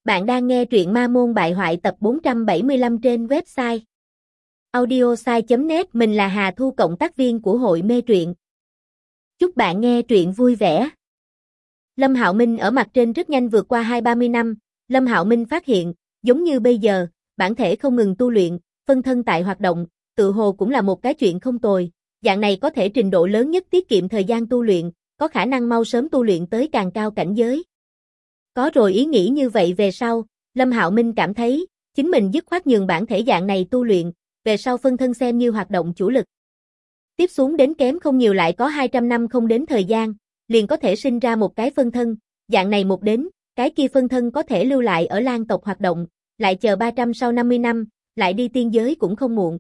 Bạn đang nghe truyện Ma Môn Bại Hoại tập 475 trên website audiosai.net. Mình là Hà Thu, cộng tác viên của hội mê truyện. Chúc bạn nghe truyện vui vẻ. Lâm Hạo Minh ở mặt trên rất nhanh vượt qua 20-30 năm. Lâm Hạo Minh phát hiện, giống như bây giờ, bản thể không ngừng tu luyện, phân thân tại hoạt động, tự hồ cũng là một cái chuyện không tồi. Dạng này có thể trình độ lớn nhất tiết kiệm thời gian tu luyện, có khả năng mau sớm tu luyện tới càng cao cảnh giới. Có rồi ý nghĩ như vậy về sau, Lâm Hạo Minh cảm thấy, chính mình dứt khoát nhường bản thể dạng này tu luyện, về sau phân thân xem như hoạt động chủ lực. Tiếp xuống đến kém không nhiều lại có 200 năm không đến thời gian, liền có thể sinh ra một cái phân thân, dạng này một đến, cái kia phân thân có thể lưu lại ở Lan tộc hoạt động, lại chờ 300 sau 50 năm, lại đi tiên giới cũng không muộn.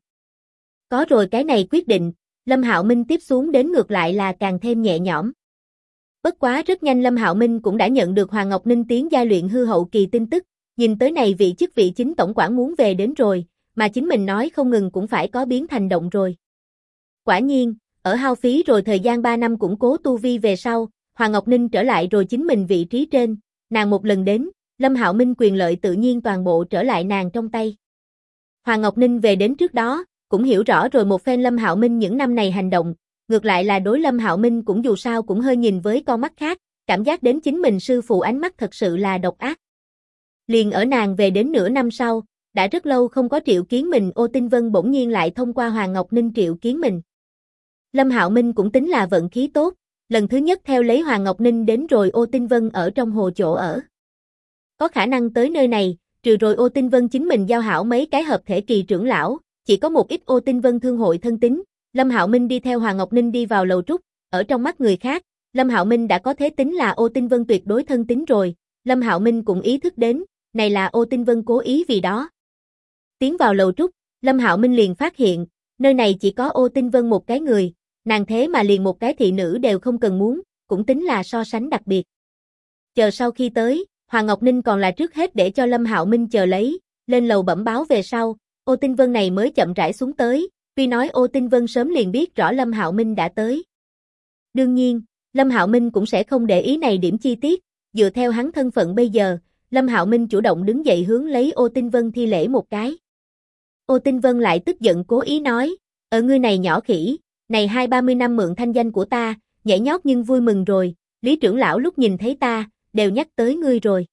Có rồi cái này quyết định, Lâm Hạo Minh tiếp xuống đến ngược lại là càng thêm nhẹ nhõm. Bất quá rất nhanh Lâm Hạo Minh cũng đã nhận được Hoàng Ngọc Ninh tiến giai luyện hư hậu kỳ tin tức, nhìn tới này vị chức vị chính tổng quản muốn về đến rồi, mà chính mình nói không ngừng cũng phải có biến thành động rồi. Quả nhiên, ở hao phí rồi thời gian 3 năm củng cố tu vi về sau, Hoàng Ngọc Ninh trở lại rồi chính mình vị trí trên, nàng một lần đến, Lâm Hạo Minh quyền lợi tự nhiên toàn bộ trở lại nàng trong tay. Hoàng Ngọc Ninh về đến trước đó, cũng hiểu rõ rồi một phen Lâm Hạo Minh những năm này hành động, ngược lại là đối Lâm Hạo Minh cũng dù sao cũng hơi nhìn với con mắt khác, cảm giác đến chính mình sư phụ ánh mắt thật sự là độc ác. Liền ở nàng về đến nửa năm sau, đã rất lâu không có triệu kiến mình, Ô Tinh Vân bỗng nhiên lại thông qua Hoàng Ngọc Ninh triệu kiến mình. Lâm Hạo Minh cũng tính là vận khí tốt, lần thứ nhất theo lấy Hoàng Ngọc Ninh đến rồi Ô Tinh Vân ở trong hồ chỗ ở. Có khả năng tới nơi này, trừ rồi Ô Tinh Vân chính mình giao hảo mấy cái hợp thể kỳ trưởng lão, chỉ có một ít Ô Tinh Vân thương hội thân tín. Lâm Hạo Minh đi theo Hoàng Ngọc Ninh đi vào lầu trúc, ở trong mắt người khác, Lâm Hạo Minh đã có thế tính là Ô Tinh Vân tuyệt đối thân tín rồi, Lâm Hạo Minh cũng ý thức đến, này là Ô Tinh Vân cố ý vì đó. Tiến vào lầu trúc, Lâm Hạo Minh liền phát hiện, nơi này chỉ có Ô Tinh Vân một cái người, nàng thế mà liền một cái thị nữ đều không cần muốn, cũng tính là so sánh đặc biệt. Chờ sau khi tới, Hoàng Ngọc Ninh còn là trước hết để cho Lâm Hạo Minh chờ lấy, lên lầu bẩm báo về sau, Ô Tinh Vân này mới chậm rãi xuống tới. Tuy nói Ô Tinh Vân sớm liền biết rõ Lâm Hạo Minh đã tới. Đương nhiên, Lâm Hạo Minh cũng sẽ không để ý này điểm chi tiết, dựa theo hắn thân phận bây giờ, Lâm Hạo Minh chủ động đứng dậy hướng lấy Ô Tinh Vân thi lễ một cái. Ô Tinh Vân lại tức giận cố ý nói, ở ngươi này nhỏ khỉ, này 20-30 năm mượn thanh danh của ta, nhảy nhót nhưng vui mừng rồi, Lý trưởng lão lúc nhìn thấy ta, đều nhắc tới ngươi rồi.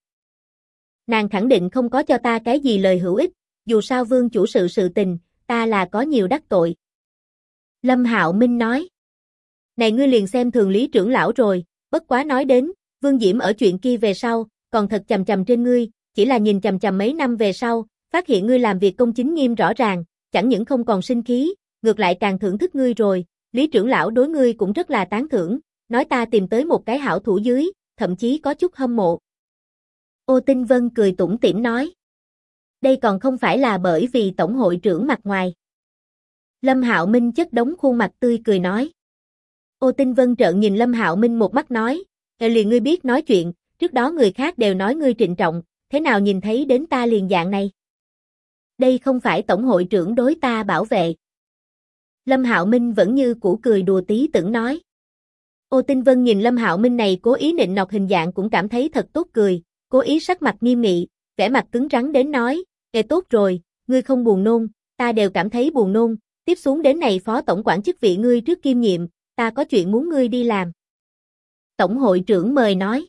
Nàng khẳng định không có cho ta cái gì lời hữu ích, dù sao vương chủ sự tình, ta là có nhiều đắc tội. Lâm Hạo Minh nói. Này ngươi liền xem thường Lý trưởng lão rồi, bất quá nói đến, Vương Diễm ở chuyện kia về sau, còn thật chằm chằm trên ngươi, chỉ là nhìn chằm chằm mấy năm về sau, phát hiện ngươi làm việc công chính nghiêm rõ ràng, chẳng những không còn sinh khí, ngược lại càng thưởng thức ngươi rồi, Lý trưởng lão đối ngươi cũng rất là tán thưởng, nói ta tìm tới một cái hảo thủ dưới, thậm chí có chút hâm mộ. Ô Tinh Vân cười tủm tỉm nói. Đây còn không phải là bởi vì tổng hội trưởng mặt ngoài. Lâm Hạo Minh chất đống khuôn mặt tươi cười nói. Ô Tinh Vân trợn nhìn Lâm Hạo Minh một mắt nói, liền ngươi biết nói chuyện, trước đó người khác đều nói ngươi trịnh trọng, thế nào nhìn thấy đến ta liền dạng này. Đây không phải tổng hội trưởng đối ta bảo vệ. Lâm Hạo Minh vẫn như cũ cười đùa tí tưởng nói. Ô Tinh Vân nhìn Lâm Hạo Minh này cố ý nịnh nọt hình dạng cũng cảm thấy thật tốt cười, cố ý sắc mặt nghiêm nghị, vẻ mặt cứng rắn đến nói, tốt rồi, ngươi không buồn nôn, ta đều cảm thấy buồn nôn, tiếp xuống đến này phó tổng quản chức vị ngươi trước kiêm nhiệm, ta có chuyện muốn ngươi đi làm. Tổng hội trưởng mời nói.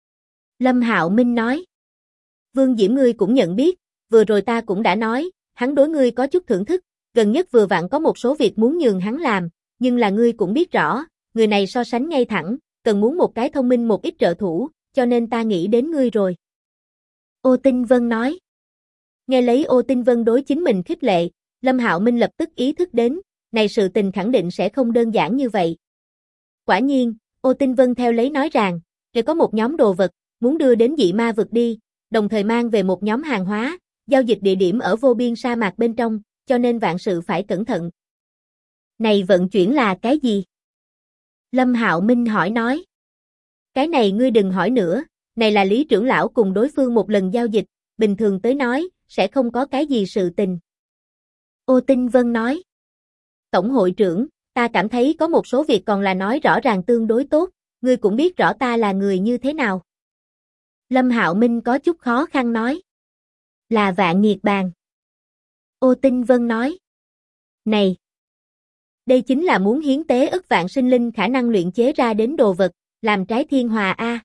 Lâm Hạo Minh nói. Vương Diễm ngươi cũng nhận biết, vừa rồi ta cũng đã nói, hắn đối ngươi có chút thưởng thức, gần nhất vừa vặn có một số việc muốn nhường hắn làm, nhưng là ngươi cũng biết rõ, người này so sánh ngay thẳng, cần muốn một cái thông minh một ít trợ thủ, cho nên ta nghĩ đến ngươi rồi. Ô Tinh Vân nói. Nghe lấy Ô Tinh Vân đối chính mình khích lệ, Lâm Hạo Minh lập tức ý thức đến, này sự tình khẳng định sẽ không đơn giản như vậy. Quả nhiên, Ô Tinh Vân theo lấy nói rằng, để có một nhóm đồ vật, muốn đưa đến dị ma vực đi, đồng thời mang về một nhóm hàng hóa, giao dịch địa điểm ở vô biên sa mạc bên trong, cho nên vạn sự phải cẩn thận. Này vận chuyển là cái gì? Lâm Hạo Minh hỏi nói. Cái này ngươi đừng hỏi nữa, này là Lý trưởng lão cùng đối phương một lần giao dịch, bình thường tới nói, sẽ không có cái gì sự tình. Ô Tinh Vân nói. Tổng hội trưởng, ta cảm thấy có một số việc còn là nói rõ ràng tương đối tốt, ngươi cũng biết rõ ta là người như thế nào. Lâm Hạo Minh có chút khó khăn nói. Là Vạn Nghiệt Bàn. Ô Tinh Vân nói. Này! Đây chính là muốn hiến tế ức vạn sinh linh khả năng luyện chế ra đến đồ vật, làm trái thiên hòa a.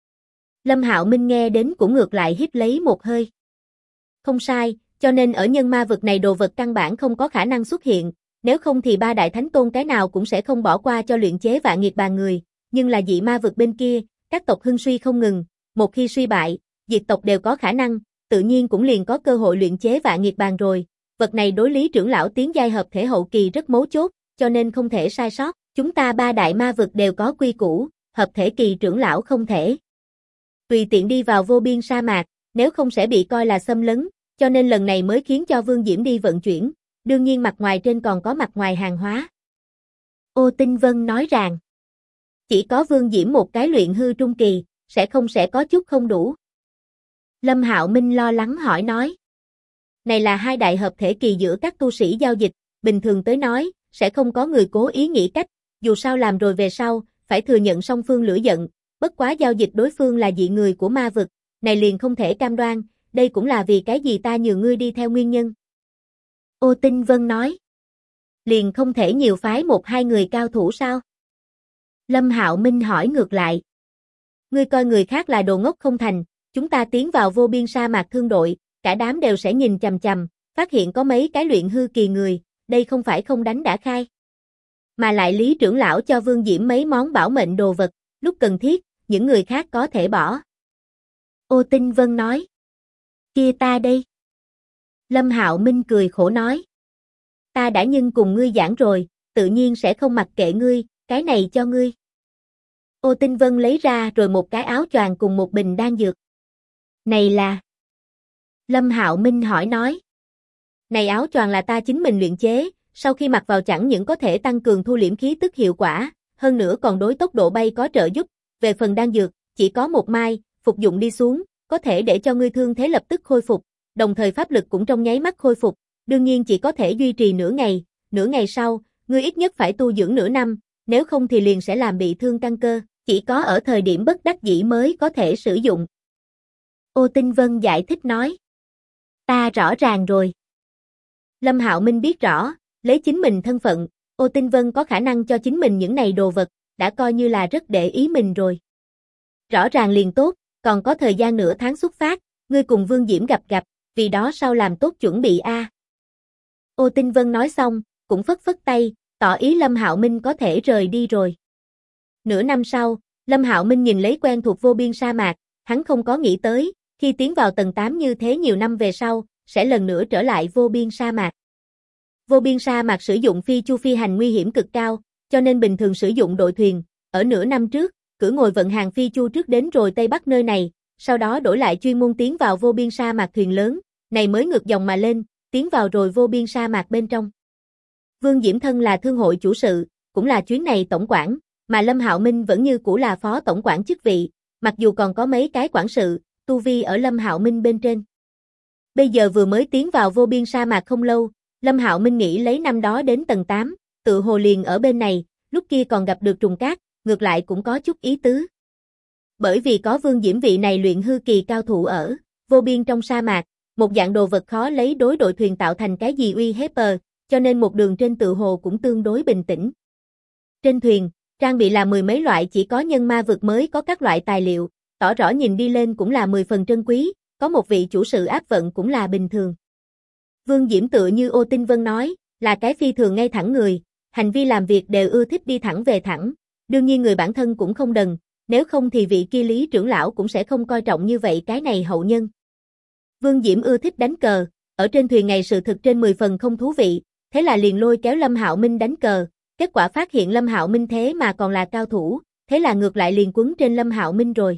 Lâm Hạo Minh nghe đến cũng ngược lại hít lấy một hơi. Không sai, cho nên ở nhân ma vực này đồ vật căn bản không có khả năng xuất hiện, nếu không thì ba đại thánh tôn cái nào cũng sẽ không bỏ qua cho luyện chế Vạn Nghiệt Bàn người, nhưng là dị ma vực bên kia, các tộc hưng suy không ngừng, một khi suy bại, diệt tộc đều có khả năng, tự nhiên cũng liền có cơ hội luyện chế Vạn Nghiệt Bàn rồi. Vật này đối Lý trưởng lão tiến giai hợp thể hậu kỳ rất mấu chốt, cho nên không thể sai sót. Chúng ta ba đại ma vực đều có quy củ, hợp thể kỳ trưởng lão không thể tùy tiện đi vào vô biên sa mạc, nếu không sẽ bị coi là xâm lấn, cho nên lần này mới khiến cho Vương Diễm đi vận chuyển, đương nhiên mặt ngoài trên còn có mặt ngoài hàng hóa. Ô Tinh Vân nói rằng, chỉ có Vương Diễm một cái luyện hư trung kỳ, sẽ có chút không đủ. Lâm Hạo Minh lo lắng hỏi nói, này là hai đại hợp thể kỳ giữa các tu sĩ giao dịch, bình thường tới nói, sẽ không có người cố ý nghĩ cách, dù sao làm rồi về sau, phải thừa nhận song phương lửa giận, bất quá giao dịch đối phương là dị người của ma vực, này liền không thể cam đoan, đây cũng là vì cái gì ta nhường ngươi đi theo nguyên nhân. Ô Tinh Vân nói, liền không thể nhiều phái một hai người cao thủ sao? Lâm Hạo Minh hỏi ngược lại, ngươi coi người khác là đồ ngốc không thành, chúng ta tiến vào vô biên sa mạc thương đội, cả đám đều sẽ nhìn chằm chằm, phát hiện có mấy cái luyện hư kỳ người, đây không phải không đánh đã khai. Mà lại Lý trưởng lão cho Vương Diễm mấy món bảo mệnh đồ vật, lúc cần thiết, những người khác có thể bỏ. Ô Tinh Vân nói, kia ta đây. Lâm Hạo Minh cười khổ nói, ta đã nhưng cùng ngươi giảng rồi, tự nhiên sẽ không mặc kệ ngươi, cái này cho ngươi. Ô Tinh Vân lấy ra rồi một cái áo choàng cùng một bình đan dược. Này là... Lâm Hạo Minh hỏi nói, này áo choàng là ta chính mình luyện chế, sau khi mặc vào chẳng những có thể tăng cường thu liễm khí tức hiệu quả, hơn nữa còn đối tốc độ bay có trợ giúp, về phần đan dược, chỉ có một mai, phục dụng đi xuống, có thể để cho ngươi thương thế lập tức khôi phục, đồng thời pháp lực cũng trong nháy mắt khôi phục, đương nhiên chỉ có thể duy trì nửa ngày sau, ngươi ít nhất phải tu dưỡng nửa năm, nếu không thì liền sẽ làm bị thương căn cơ, chỉ có ở thời điểm bất đắc dĩ mới có thể sử dụng. Ô Tinh Vân giải thích nói, ta rõ ràng rồi. Lâm Hạo Minh biết rõ, lấy chính mình thân phận, Ô Tinh Vân có khả năng cho chính mình những này đồ vật, đã coi như là rất để ý mình rồi. Rõ ràng liền tốt, còn có thời gian nửa tháng xuất phát, ngươi cùng Vương Diễm gặp, vì đó sau làm tốt chuẩn bị a. Ô Tinh Vân nói xong, cũng phất phất tay, tỏ ý Lâm Hạo Minh có thể rời đi rồi. Nửa năm sau, Lâm Hạo Minh nhìn lấy quen thuộc vô biên sa mạc, hắn không có nghĩ tới, khi tiến vào tầng 8 như thế nhiều năm về sau, sẽ lần nữa trở lại vô biên sa mạc. Vô biên sa mạc sử dụng phi chu phi hành nguy hiểm cực cao, cho nên bình thường sử dụng đội thuyền, ở nửa năm trước, cử ngồi vận hàng phi chu trước đến rồi Tây Bắc nơi này, sau đó đổi lại chuyên môn tiến vào vô biên sa mạc thuyền lớn, này mới ngược dòng mà lên, tiến vào rồi vô biên sa mạc bên trong. Vương Diễm thân là thương hội chủ sự, cũng là chuyến này tổng quản, mà Lâm Hạo Minh vẫn như cũ là phó tổng quản chức vị, mặc dù còn có mấy cái quản sự, tu vi ở Lâm Hạo Minh bên trên. Bây giờ vừa mới tiến vào vô biên sa mạc không lâu, Lâm Hạo Minh nghĩ lấy năm đó đến tầng 8, tự hồ liền ở bên này, lúc kia còn gặp được trùng cát, ngược lại cũng có chút ý tứ. Bởi vì có Vương Diễm vị này luyện hư kỳ cao thủ ở, vô biên trong sa mạc, một dạng đồ vật khó lấy đối đội thuyền tạo thành cái gì uy hiếp, cho nên một đường trên tự hồ cũng tương đối bình tĩnh. Trên thuyền, trang bị là mười mấy loại chỉ có nhân ma vực mới có các loại tài liệu, tỏ rõ nhìn đi lên cũng là 10 phần trân quý, có một vị chủ sự áp vận cũng là bình thường. Vương Diễm tựa như Ô Tinh Vân nói, là cái phi thường ngay thẳng người, hành vi làm việc đều ưa thích đi thẳng về thẳng, đương nhiên người bản thân cũng không đần, nếu không thì vị kia Lý trưởng lão cũng sẽ không coi trọng như vậy cái này hậu nhân. Vương Diễm ưa thích đánh cờ, ở trên thuyền ngày sự thực trên 10 phần không thú vị, thế là liền lôi kéo Lâm Hạo Minh đánh cờ, kết quả phát hiện Lâm Hạo Minh thế mà còn là cao thủ, thế là ngược lại liền quấn trên Lâm Hạo Minh rồi.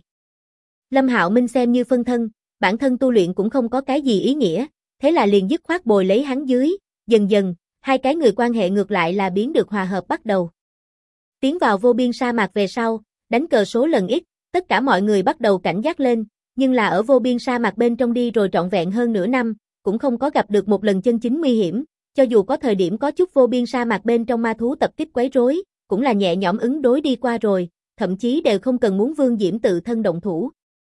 Lâm Hạo Minh xem như phân thân, bản thân tu luyện cũng không có cái gì ý nghĩa, thế là liền dứt khoát bồi lấy hắn dưới, dần dần, hai cái người quan hệ ngược lại là biến được hòa hợp bắt đầu. Tiến vào vô biên sa mạc về sau, đánh cờ số lần ít, tất cả mọi người bắt đầu cảnh giác lên, nhưng là ở vô biên sa mạc bên trong đi rồi trọn vẹn hơn nửa năm, cũng không có gặp được một lần chân chính nguy hiểm, cho dù có thời điểm có chút vô biên sa mạc bên trong ma thú tập kích quấy rối, cũng là nhẹ nhõm ứng đối đi qua rồi, thậm chí đều không cần muốn Vương Diễm tự thân động thủ.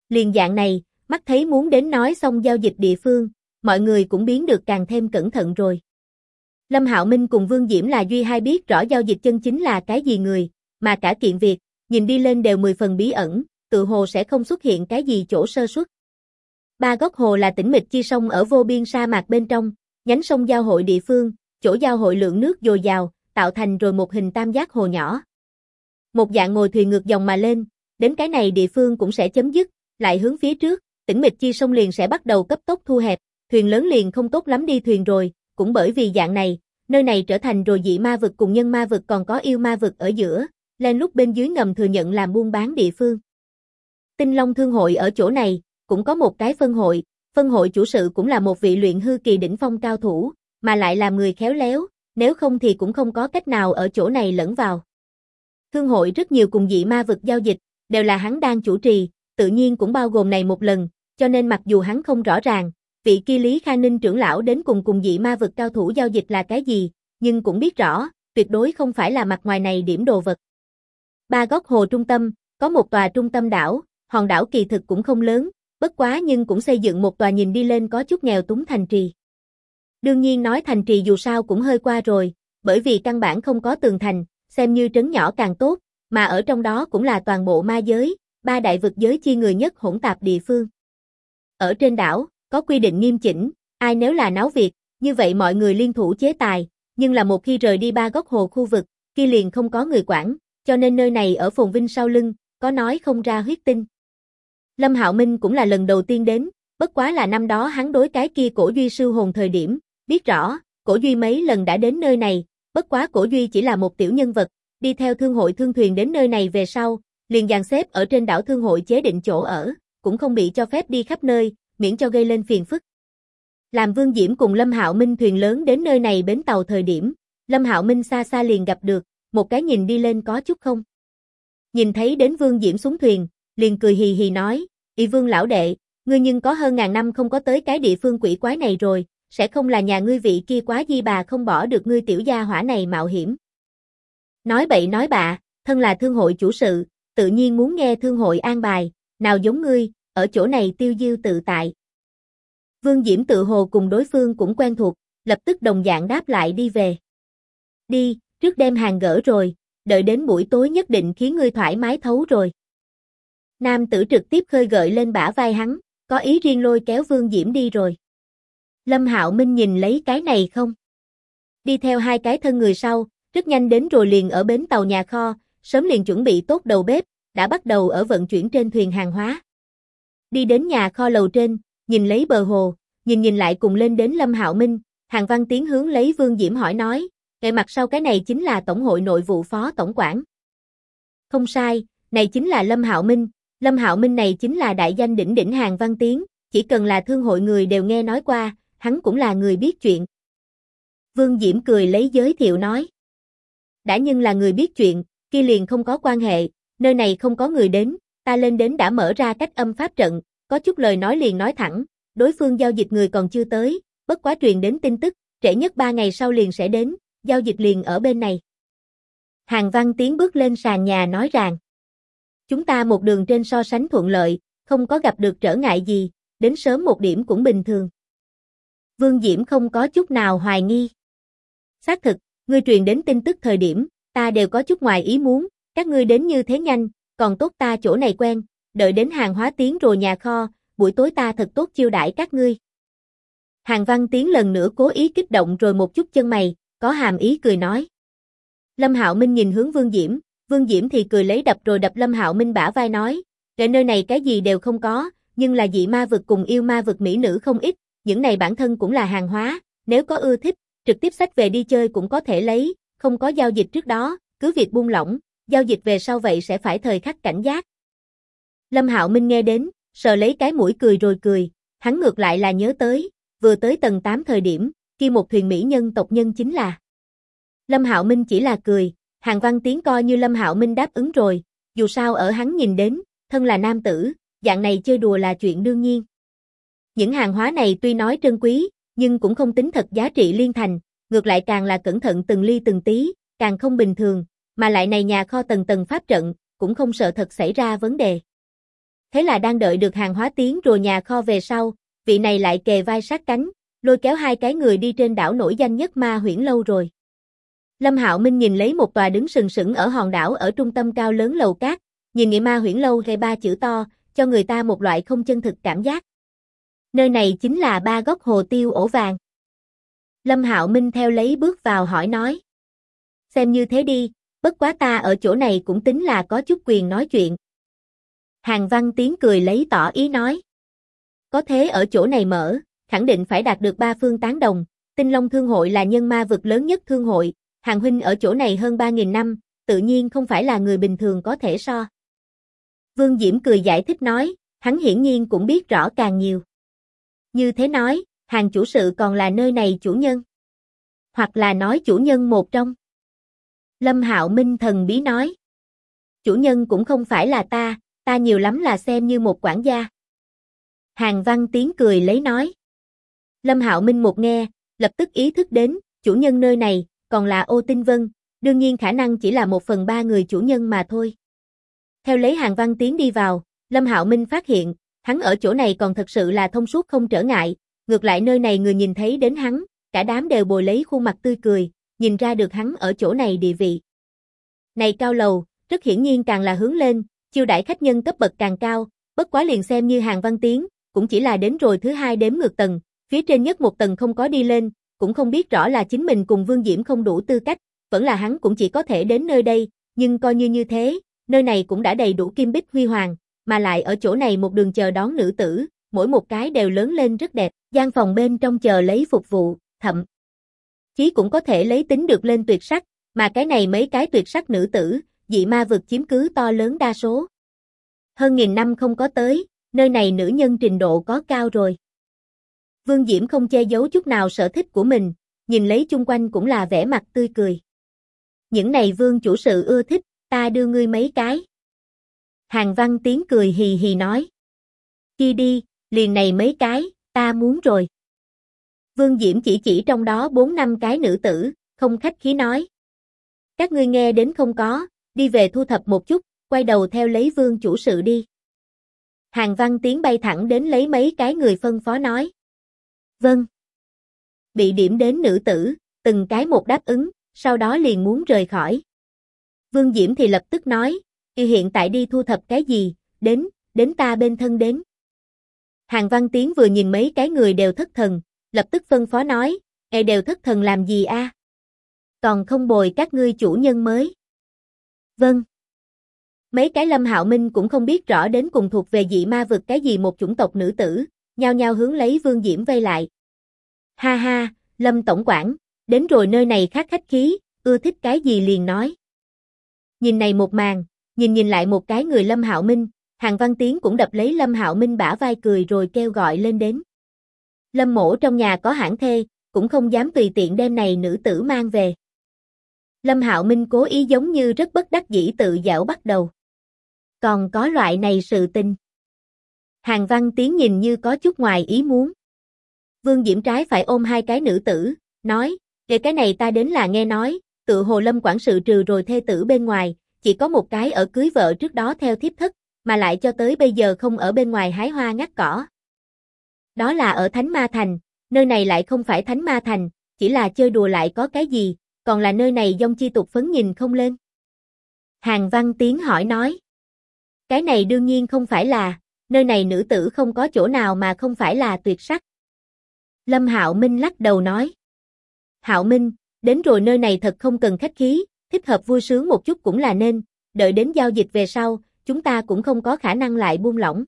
Liền dạng này, mắt thấy muốn đến nói xong giao dịch địa phương, mọi người cũng biến được càng thêm cẩn thận rồi. Lâm Hạo Minh cùng Vương Diễm là duy hai biết rõ giao dịch chân chính là cái gì người, mà cả kiện việc, nhìn đi lên đều 10 phần bí ẩn, tự hồ sẽ không xuất hiện cái gì chỗ sơ suất. Ba Góc Hồ là tĩnh mịch chi sông ở vô biên sa mạc bên trong, nhánh sông giao hội địa phương, chỗ giao hội lượng nước dồi dào, tạo thành rồi một hình tam giác hồ nhỏ. Một dạng ngồi thuyền ngược dòng mà lên, đến cái này địa phương cũng sẽ chấm dứt, lại hướng phía trước, tĩnh mịch chi sông liền sẽ bắt đầu cấp tốc thu hẹp, thuyền lớn liền không tốt lắm đi thuyền rồi, cũng bởi vì dạng này, nơi này trở thành rồi dị ma vực cùng nhân ma vực còn có yêu ma vực ở giữa, lên lúc bên dưới ngầm thừa nhận làm buôn bán địa phương. Tinh Long Thương hội ở chỗ này, cũng có một cái phân hội chủ sự cũng là một vị luyện hư kỳ đỉnh phong cao thủ, mà lại làm người khéo léo, nếu không thì cũng không có cách nào ở chỗ này lẫn vào. Thương hội rất nhiều cùng dị ma vực giao dịch, đều là hắn đang chủ trì, tự nhiên cũng bao gồm này một lần, cho nên mặc dù hắn không rõ ràng, vị kia Lý Kha Ninh trưởng lão đến cùng dị ma vực cao thủ giao dịch là cái gì, nhưng cũng biết rõ, tuyệt đối không phải là mặt ngoài này điểm đồ vật. Ba Góc Hồ trung tâm, có một tòa trung tâm đảo, hòn đảo kỳ thực cũng không lớn, bất quá nhưng cũng xây dựng một tòa nhìn đi lên có chút nghèo túng thành trì. Đương nhiên nói thành trì dù sao cũng hơi qua rồi, bởi vì căn bản không có tường thành, xem như trấn nhỏ càng tốt, mà ở trong đó cũng là toàn bộ ma giới, ba đại vực giới chi người nhất hỗn tạp địa phương. Ở trên đảo, có quy định nghiêm chỉnh, ai nếu là náo việc, như vậy mọi người liên thủ chế tài, nhưng là một khi rời đi Ba Góc Hồ khu vực, kia liền không có người quản, cho nên nơi này ở phồn vinh sau lưng, có nói không ra huyết tinh. Lâm Hạo Minh cũng là lần đầu tiên đến, bất quá là năm đó hắn đối cái kia Cổ Duy sư hồn thời điểm, biết rõ, Cổ Duy mấy lần đã đến nơi này, bất quá Cổ Duy chỉ là một tiểu nhân vật, đi theo thương hội thương thuyền đến nơi này về sau, liền dàn xếp ở trên đảo thương hội chế định chỗ ở, cũng không bị cho phép đi khắp nơi, miễn cho gây lên phiền phức. Làm Vương Diễm cùng Lâm Hạo Minh thuyền lớn đến nơi này bến tàu thời điểm, Lâm Hạo Minh xa xa liền gặp được, một cái nhìn đi lên có chút không. Nhìn thấy đến Vương Diễm xuống thuyền, liền cười hì hì nói, "Ỷ Vương lão đệ, ngươi nhưng có hơn ngàn năm không có tới cái địa phương quỷ quái này rồi, sẽ không là nhà ngươi vị kia quá di bà không bỏ được ngươi tiểu gia hỏa này mạo hiểm." Nói bậy nói bạ, thân là thương hội chủ sự, tự nhiên muốn nghe thương hội an bài, nào giống ngươi, ở chỗ này tiêu diêu tự tại. Vương Diễm tự hồ cùng đối phương cũng quen thuộc, lập tức đồng dạng đáp lại đi về. Đi, trước đem hàng gỡ rồi, đợi đến buổi tối nhất định khiến ngươi thoải mái thấu rồi. Nam tử trực tiếp khơi gợi lên bả vai hắn, có ý riêng lôi kéo Vương Diễm đi rồi. Lâm Hạo Minh nhìn lấy cái này không? Đi theo hai cái thân người sau, rất nhanh đến rồi liền ở bến tàu nhà kho, sớm liền chuẩn bị tốt đầu bếp, đã bắt đầu ở vận chuyển trên thuyền hàng hóa. Đi đến nhà kho lầu trên, nhìn lấy bờ hồ, nhìn lại cùng lên đến Lâm Hạo Minh, Hàn Văn Tiến hướng lấy Vương Diễm hỏi nói, "Ngay mặt sau cái này chính là Tổng hội nội vụ phó tổng quản." Không sai, này chính là Lâm Hạo Minh này chính là đại danh đỉnh đỉnh Hàn Văn Tiến, chỉ cần là thương hội người đều nghe nói qua, hắn cũng là người biết chuyện. Vương Diễm cười lấy giới thiệu nói, "Đã nhưng là người biết chuyện, kia liền không có quan hệ, nơi này không có người đến, ta lên đến đã mở ra cách âm pháp trận, có chút lời nói liền nói thẳng, đối phương giao dịch người còn chưa tới, bất quá truyền đến tin tức, trễ nhất 3 ngày sau liền sẽ đến, giao dịch liền ở bên này." Hàn Văn Tiến bước lên sàn nhà nói rằng, "Chúng ta một đường trên so sánh thuận lợi, không có gặp được trở ngại gì, đến sớm một điểm cũng bình thường." Vương Diễm không có chút nào hoài nghi. "Xác thực, ngươi truyền đến tin tức thời điểm, ta đều có chút ngoài ý muốn, các ngươi đến như thế nhanh, còn tốt ta chỗ này quen, đợi đến hàng hóa tiến rồi nhà kho, buổi tối ta thật tốt chiêu đãi các ngươi." Hàn Văn Tiến lần nữa cố ý kích động rồi một chút chân mày, có hàm ý cười nói. Lâm Hạo Minh nhìn hướng Vương Diễm thì cười lấy đập rồi đập Lâm Hạo Minh bả vai nói, "Kể nơi này cái gì đều không có, nhưng là dị ma vực cùng yêu ma vực mỹ nữ không ít, những này bản thân cũng là hàng hóa, nếu có ưa thích, trực tiếp xách về đi chơi cũng có thể lấy, không có giao dịch trước đó, cứ việc buông lỏng, giao dịch về sau vậy sẽ phải thời khắc cảnh giác." Lâm Hạo Minh nghe đến, sờ lấy cái mũi cười rồi cười, hắn ngược lại là nhớ tới, vừa tới tầng 8 thời điểm, kia một thuyền mỹ nhân tộc nhân chính là. Lâm Hạo Minh chỉ là cười, Hàn Văn Tiến coi như Lâm Hạo Minh đáp ứng rồi, dù sao ở hắn nhìn đến, thân là nam tử, dạng này chơi đùa là chuyện đương nhiên. Những hàng hóa này tuy nói trân quý, nhưng cũng không tính thật giá trị liên thành, ngược lại càng là cẩn thận từng ly từng tí, càng không bình thường, mà lại này nhà kho tầng tầng pháp trận, cũng không sợ thật xảy ra vấn đề. Thế là đang đợi được hàng hóa tiến rồi nhà kho về sau, vị này lại kề vai sát cánh, lôi kéo hai cái người đi trên đảo nổi danh nhất Ma Huyễn Lâu rồi. Lâm Hạo Minh nhìn lấy một tòa đứng sừng sững ở hòn đảo ở trung tâm cao lớn lầu cát, nhìn nghĩa Ma Huyễn Lâu ghi ba chữ to, cho người ta một loại không chân thực cảm giác. Nơi này chính là Ba Góc Hồ Tiêu ổ vàng. Lâm Hạo Minh theo lấy bước vào hỏi nói. Xem như thế đi, bất quá ta ở chỗ này cũng tính là có chút quyền nói chuyện. Hàng Văn Tiến cười lấy tỏ ý nói. Có thế ở chỗ này mở, khẳng định phải đạt được ba phương tán đồng, Tinh Long Thương hội là nhân ma vực lớn nhất thương hội, Hàng huynh ở chỗ này hơn 3.000 năm, tự nhiên không phải là người bình thường có thể so. Vương Diễm cười giải thích nói, hắn hiển nhiên cũng biết rõ càng nhiều. Như thế nói, Hàng chủ sự còn là nơi này chủ nhân. Hoặc là nói chủ nhân một trong. Lâm Hạo Minh thần bí nói. Chủ nhân cũng không phải là ta nhiều lắm là xem như một quản gia. Hàng Văn Tiến cười lấy nói. Lâm Hạo Minh một nghe, lập tức ý thức đến, chủ nhân nơi này, còn là Ô Tinh Vân, đương nhiên khả năng chỉ là 1/3 người chủ nhân mà thôi. Theo lấy Hàng Văn Tiến đi vào, Lâm Hạo Minh phát hiện, hắn ở chỗ này còn thật sự là thông suốt không trở ngại, ngược lại nơi này người nhìn thấy đến hắn, cả đám đều bồi lấy khuôn mặt tươi cười, nhìn ra được hắn ở chỗ này địa vị. Này cao lầu, rất hiển nhiên càng là hướng lên, chiêu đãi khách nhân cấp bậc càng cao, bất quá liền xem như Hàng Văn Tiến, cũng chỉ là đến rồi thứ hai đếm ngược tầng, phía trên nhất một tầng không có đi lên, cũng không biết rõ là chính mình cùng Vương Diễm không đủ tư cách, vẫn là hắn cũng chỉ có thể đến nơi đây, nhưng coi như thế, nơi này cũng đã đầy đủ kim bích huy hoàng, mà lại ở chỗ này một đường chờ đón nữ tử, mỗi một cái đều lớn lên rất đẹp, gian phòng bên trong chờ lấy phục vụ, thậm chí cũng có thể lấy tính được lên tuyệt sắc, mà cái này mấy cái tuyệt sắc nữ tử, dị ma vực chiếm cứ to lớn đa số. Hơn 1000 năm không có tới, nơi này nữ nhân trình độ có cao rồi. Vương Diễm không che giấu chút nào sở thích của mình, nhìn lấy chung quanh cũng là vẻ mặt tươi cười. Những này Vương chủ sự ưa thích, ta đưa ngươi mấy cái. Hàng Văn Tiến cười hì hì nói. Chi đi, liền này mấy cái, ta muốn rồi. Vương Diễm chỉ trong đó 4-5 cái nữ tử, không khách khí nói. Các ngươi nghe đến không có, đi về thu thập một chút, quay đầu theo lấy Vương chủ sự đi. Hàng Văn Tiến bay thẳng đến lấy mấy cái người phân phó nói. Vâng. Bị điểm đến nữ tử, từng cái một đáp ứng, sau đó liền muốn rời khỏi. Vương Diễm thì lập tức nói, hiện tại đi thu thập cái gì, đến ta bên thân đến. Hàng Văn Tiến vừa nhìn mấy cái người đều thất thần, lập tức phân phó nói, đều thất thần làm gì a? Còn không bồi các ngươi chủ nhân mới. Vâng. Mấy cái Lâm Hạo Minh cũng không biết rõ đến cùng thuộc về dị ma vực cái gì một chủng tộc nữ tử, nhao nhao hướng lấy Vương Diễm vây lại. Ha ha, Lâm tổng quản, đến rồi nơi này khác khách khí, ưa thích cái gì liền nói. Nhìn này một màn, nhìn lại một cái người Lâm Hạo Minh, Hàng Văn Tiến cũng đập lấy Lâm Hạo Minh bả vai cười rồi kêu gọi lên đến. Lâm mỗ trong nhà có hãng thê, cũng không dám tùy tiện đem này nữ tử mang về. Lâm Hạo Minh cố ý giống như rất bất đắc dĩ tự giễu bắt đầu. Còn có loại này sự tình. Hàng Văn Tiến nhìn như có chút ngoài ý muốn. Vương Diễm trái phải ôm hai cái nữ tử, nói, cái này ta đến là nghe nói, tự hồ Lâm quản sự trừ rồi thê tử bên ngoài, chỉ có một cái ở cưới vợ trước đó theo thiếp thất, mà lại cho tới bây giờ không ở bên ngoài hái hoa ngắt cỏ. Đó là ở Thánh Ma Thành, nơi này lại không phải Thánh Ma Thành, chỉ là chơi đùa lại có cái gì, còn là nơi này dông chi tục phấn nhìn không lên. Hàng Văn Tiến hỏi nói. Cái này đương nhiên không phải là, nơi này nữ tử không có chỗ nào mà không phải là tuyệt sắc. Lâm Hạo Minh lắc đầu nói. Hạo Minh, đến rồi nơi này thật không cần khách khí, thích hợp vui sướng một chút cũng là nên, đợi đến giao dịch về sau, chúng ta cũng không có khả năng lại buông lỏng.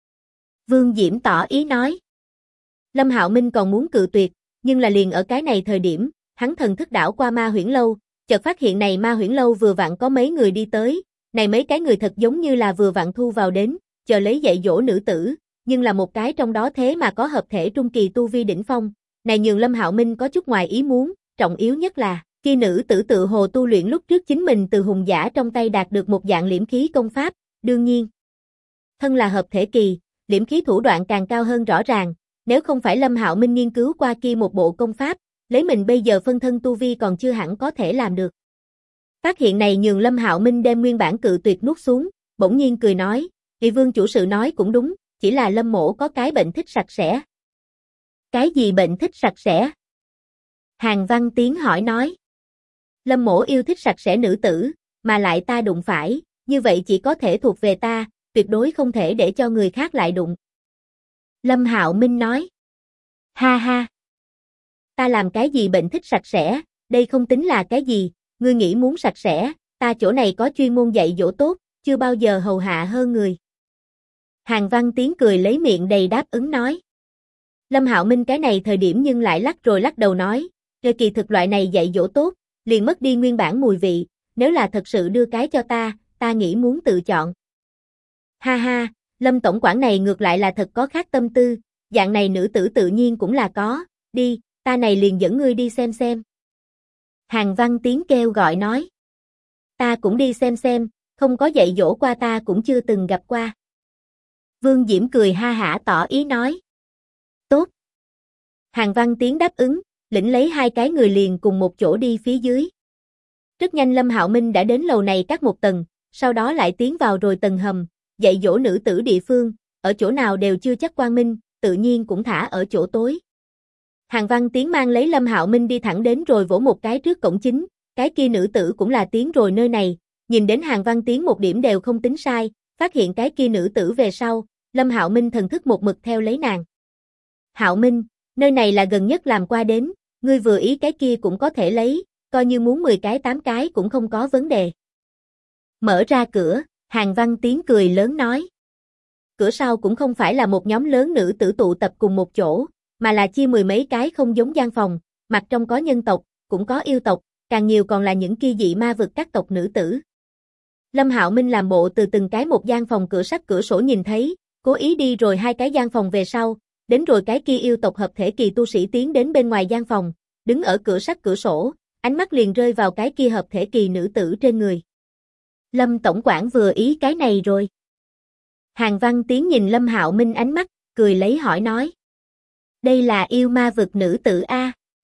Vương Diễm tỏ ý nói. Lâm Hạo Minh còn muốn cự tuyệt, nhưng là liền ở cái này thời điểm, hắn thần thức đảo qua Ma Huyễn Lâu, chợt phát hiện này Ma Huyễn Lâu vừa vặn có mấy người đi tới, này mấy cái người thật giống như là vừa vặn thu vào đến, chờ lấy dạy dỗ nữ tử, nhưng là một cái trong đó thế mà có hợp thể trung kỳ tu vi đỉnh phong, này nhường Lâm Hạo Minh có chút ngoài ý muốn, trọng yếu nhất là, khi nữ tử tự hồ tu luyện lúc trước chính mình từ hùng giả trong tay đạt được một dạng liễm khí công pháp, đương nhiên. Thân là hợp thể kỳ, liễm khí thủ đoạn càng cao hơn rõ ràng, nếu không phải Lâm Hạo Minh nghiên cứu qua kia một bộ công pháp, lấy mình bây giờ phân thân tu vi còn chưa hẳn có thể làm được. Phát hiện này nhường Lâm Hạo Minh đem nguyên bản cự tuyệt nuốt xuống, bỗng nhiên cười nói, Vị Vương chủ sự nói cũng đúng, chỉ là Lâm mỗ có cái bệnh thích sạch sẽ. Cái gì bệnh thích sạch sẽ? Hàn Văn Tiến hỏi nói. Lâm mỗ yêu thích sạch sẽ nữ tử, mà lại ta đụng phải, như vậy chỉ có thể thuộc về ta, tuyệt đối không thể để cho người khác lại đụng. Lâm Hạo Minh nói. Ha ha. Ta làm cái gì bệnh thích sạch sẽ, đây không tính là cái gì, ngươi nghĩ muốn sạch sẽ, ta chỗ này có chuyên môn dạy dỗ tốt, chưa bao giờ hầu hạ hơn người. Hàn Văn Tiến cười lấy miệng đầy đáp ứng nói. Lâm Hạo Minh cái này thời điểm nhưng lại lắc rồi lắc đầu nói, kỳ thực loại này dạy dỗ tốt, liền mất đi nguyên bản mùi vị, nếu là thật sự đưa cái cho ta nghĩ muốn tự chọn. Ha ha, Lâm tổng quản này ngược lại là thật có khác tâm tư, dạng này nữ tử tự nhiên cũng là có, đi, ta này liền dẫn ngươi đi xem. Hàn Văn Tiến kêu gọi nói. Ta cũng đi xem, không có dạy dỗ qua ta cũng chưa từng gặp qua. Vương Diễm cười ha hả tỏ ý nói. Tốt. Hàn Văn Tiến đáp ứng, lĩnh lấy hai cái người liền cùng một chỗ đi phía dưới. Rất nhanh Lâm Hạo Minh đã đến lầu này cắt một tầng, sau đó lại tiến vào rồi tầng hầm, dạy dỗ nữ tử địa phương, ở chỗ nào đều chưa chắc quang minh, tự nhiên cũng thả ở chỗ tối. Hàn Văn Tiến mang lấy Lâm Hạo Minh đi thẳng đến rồi vỗ một cái trước cổng chính, cái kia nữ tử cũng là tiến rồi nơi này, nhìn đến Hàn Văn Tiến một điểm đều không tính sai, phát hiện cái kia nữ tử về sau, Lâm Hạo Minh thần thức một mực theo lấy nàng. Hạo Minh, nơi này là gần nhất làm qua đến, ngươi vừa ý cái kia cũng có thể lấy, coi như muốn 10 cái 8 cái cũng không có vấn đề. Mở ra cửa, Hàn Văn Tiến cười lớn nói. Cửa sau cũng không phải là một nhóm lớn nữ tử tụ tập cùng một chỗ, mà là chia 10 mấy cái không giống gian phòng, mặt trong có nhân tộc, cũng có yêu tộc, càng nhiều còn là những kia dị ma vực các tộc nữ tử. Lâm Hạo Minh làm bộ từ từng cái một gian phòng cửa sắt cửa sổ nhìn thấy, cố ý đi rồi hai cái gian phòng về sau, đến rồi cái kia yêu tộc hợp thể kỳ tu sĩ tiến đến bên ngoài gian phòng, đứng ở cửa sắt cửa sổ, ánh mắt liền rơi vào cái kia hợp thể kỳ nữ tử trên người. Lâm tổng quản vừa ý cái này rồi. Hàn Văn Tiến nhìn Lâm Hạo Minh ánh mắt, cười lấy hỏi nói. Đây là yêu ma vực nữ tử A.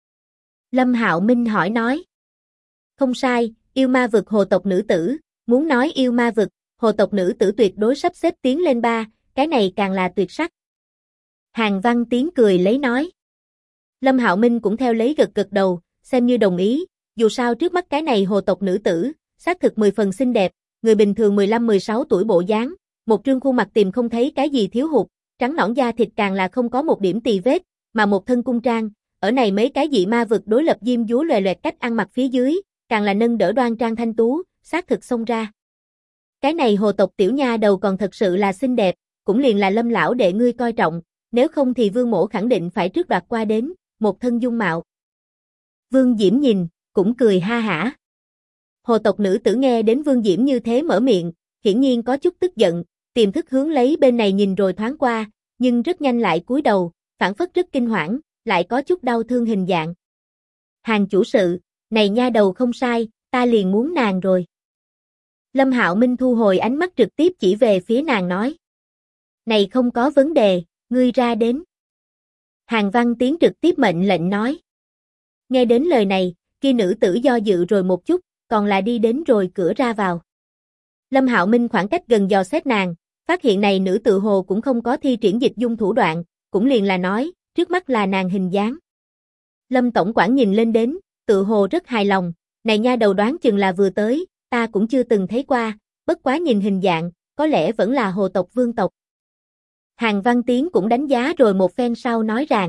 Lâm Hạo Minh hỏi nói. Không sai, yêu ma vực hồ tộc nữ tử, muốn nói yêu ma vực, hồ tộc nữ tử tuyệt đối sắp xếp tiến lên 3, cái này càng là tuyệt sắc. Hàn Văn Tiến cười lấy nói. Lâm Hạo Minh cũng theo lấy gật gật đầu, xem như đồng ý, dù sao trước mắt cái này hồ tộc nữ tử, xác thực 10 phần xinh đẹp, người bình thường 15-16 tuổi bộ dáng, một trương khuôn mặt tìm không thấy cái gì thiếu hụt, trắng nõn da thịt càng là không có một điểm tì vết, mà một thân cung trang, ở này mấy cái dị ma vực đối lập diêm dúa loè loẹt cách ăn mặc phía dưới, càng là nâng đỡ đoan trang thanh tú, xác thực xông ra. Cái này hồ tộc tiểu nha đầu còn thật sự là xinh đẹp, cũng liền là Lâm lão đệ ngươi coi trọng, nếu không thì Vương mỗ khẳng định phải trước đoạt qua đến, một thân dung mạo. Vương Diễm nhìn, cũng cười ha hả. Hồ tộc nữ tử nghe đến Vương Diễm như thế mở miệng, hiển nhiên có chút tức giận, tiềm thức hướng lấy bên này nhìn rồi thoáng qua, nhưng rất nhanh lại cúi đầu, phản phất rất kinh hoảng, lại có chút đau thương hình dạng. Hàn chủ sự, này nha đầu không sai, ta liền muốn nàng rồi. Lâm Hạo Minh thu hồi ánh mắt trực tiếp chỉ về phía nàng nói. Này không có vấn đề, ngươi ra đến. Hàn Văn Tiến trực tiếp mệnh lệnh nói. Nghe đến lời này, kia nữ tử do dự rồi một chút, còn là đi đến rồi cửa ra vào. Lâm Hạo Minh khoảng cách gần dò xét nàng, phát hiện này nữ tự hồ cũng không có thi triển dịch dung thủ đoạn, cũng liền là nói, trước mắt là nàng hình dáng. Lâm tổng quản nhìn lên đến, tự hồ rất hài lòng, này nha đầu đoán chừng là vừa tới, ta cũng chưa từng thấy qua, bất quá nhìn hình dạng, có lẽ vẫn là hồ tộc vương tộc. Hàn Văn Tiến cũng đánh giá rồi một phen sau nói rằng,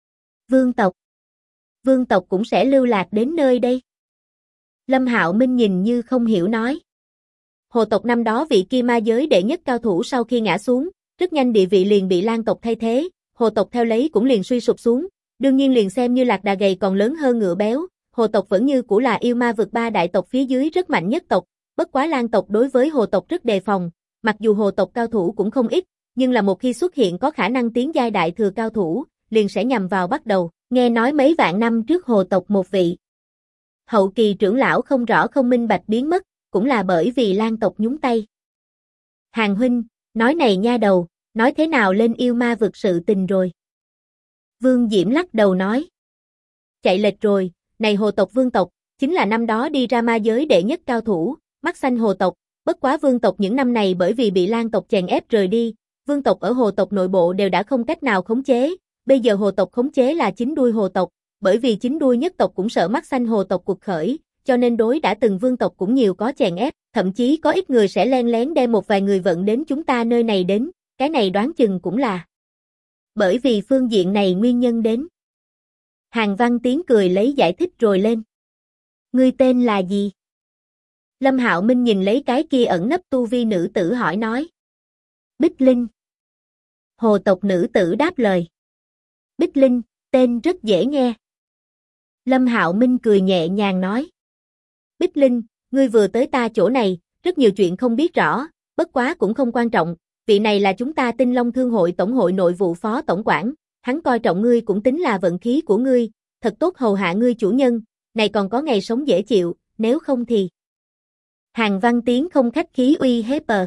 vương tộc cũng sẽ lưu lạc đến nơi đây. Lâm Hạo Minh nhìn như không hiểu nói. Hồ tộc năm đó vị kia ma giới đệ nhất cao thủ sau khi ngã xuống, rất nhanh địa vị liền bị Lan tộc thay thế, hồ tộc theo lấy cũng liền suy sụp xuống, đương nhiên liền xem như lạc đà gầy còn lớn hơn ngựa béo, hồ tộc vẫn như cũ là yêu ma vượt 3 đại tộc phía dưới rất mạnh nhất tộc, bất quá Lan tộc đối với hồ tộc rất đề phòng, mặc dù hồ tộc cao thủ cũng không ít, nhưng là một khi xuất hiện có khả năng tiến giai đại thừa cao thủ, liền sẽ nhằm vào bắt đầu, nghe nói mấy vạn năm trước hồ tộc một vị hậu kỳ trưởng lão không rõ không minh bạch biến mất, cũng là bởi vì Lan tộc nhúng tay. Hàn huynh, nói này nha đầu, nói thế nào lên yêu ma vực sự tình rồi? Vương Diễm lắc đầu nói. Chạy lệch rồi, này hồ tộc vương tộc, chính là năm đó đi ra ma giới đệ nhất cao thủ, mắt xanh hồ tộc, Bất quá vương tộc những năm này bởi vì bị Lan tộc chèn ép rời đi, vương tộc ở hồ tộc nội bộ đều đã không cách nào khống chế, bây giờ hồ tộc khống chế là chính đuôi hồ tộc, bởi vì chính đuôi nhất tộc cũng sợ mắt xanh hồ tộc cuộc khởi, cho nên đối đã từng vương tộc cũng nhiều có chèn ép, thậm chí có ít người sẽ len lén đem một vài người vận đến chúng ta nơi này đến, cái này đoán chừng cũng là bởi vì phương diện này nguyên nhân đến. Hàn Văn Tiến cười lấy giải thích rồi lên. Ngươi tên là gì? Lâm Hạo Minh nhìn lấy cái kia ẩn nấp tu vi nữ tử hỏi nói. Bích Linh. Hồ tộc nữ tử đáp lời. Bích Linh, tên rất dễ nghe. Lâm Hạo Minh cười nhẹ nhàng nói. Bích Linh, ngươi vừa tới ta chỗ này, rất nhiều chuyện không biết rõ, bất quá cũng không quan trọng, vị này là chúng ta Tinh Long Thương hội tổng hội nội vụ phó tổng quản, hắn coi trọng ngươi cũng tính là vận khí của ngươi, thật tốt hầu hạ ngươi chủ nhân, này còn có ngày sống dễ chịu, nếu không thì. Hàn Văn Tiến không khách khí uy hiếp bờ.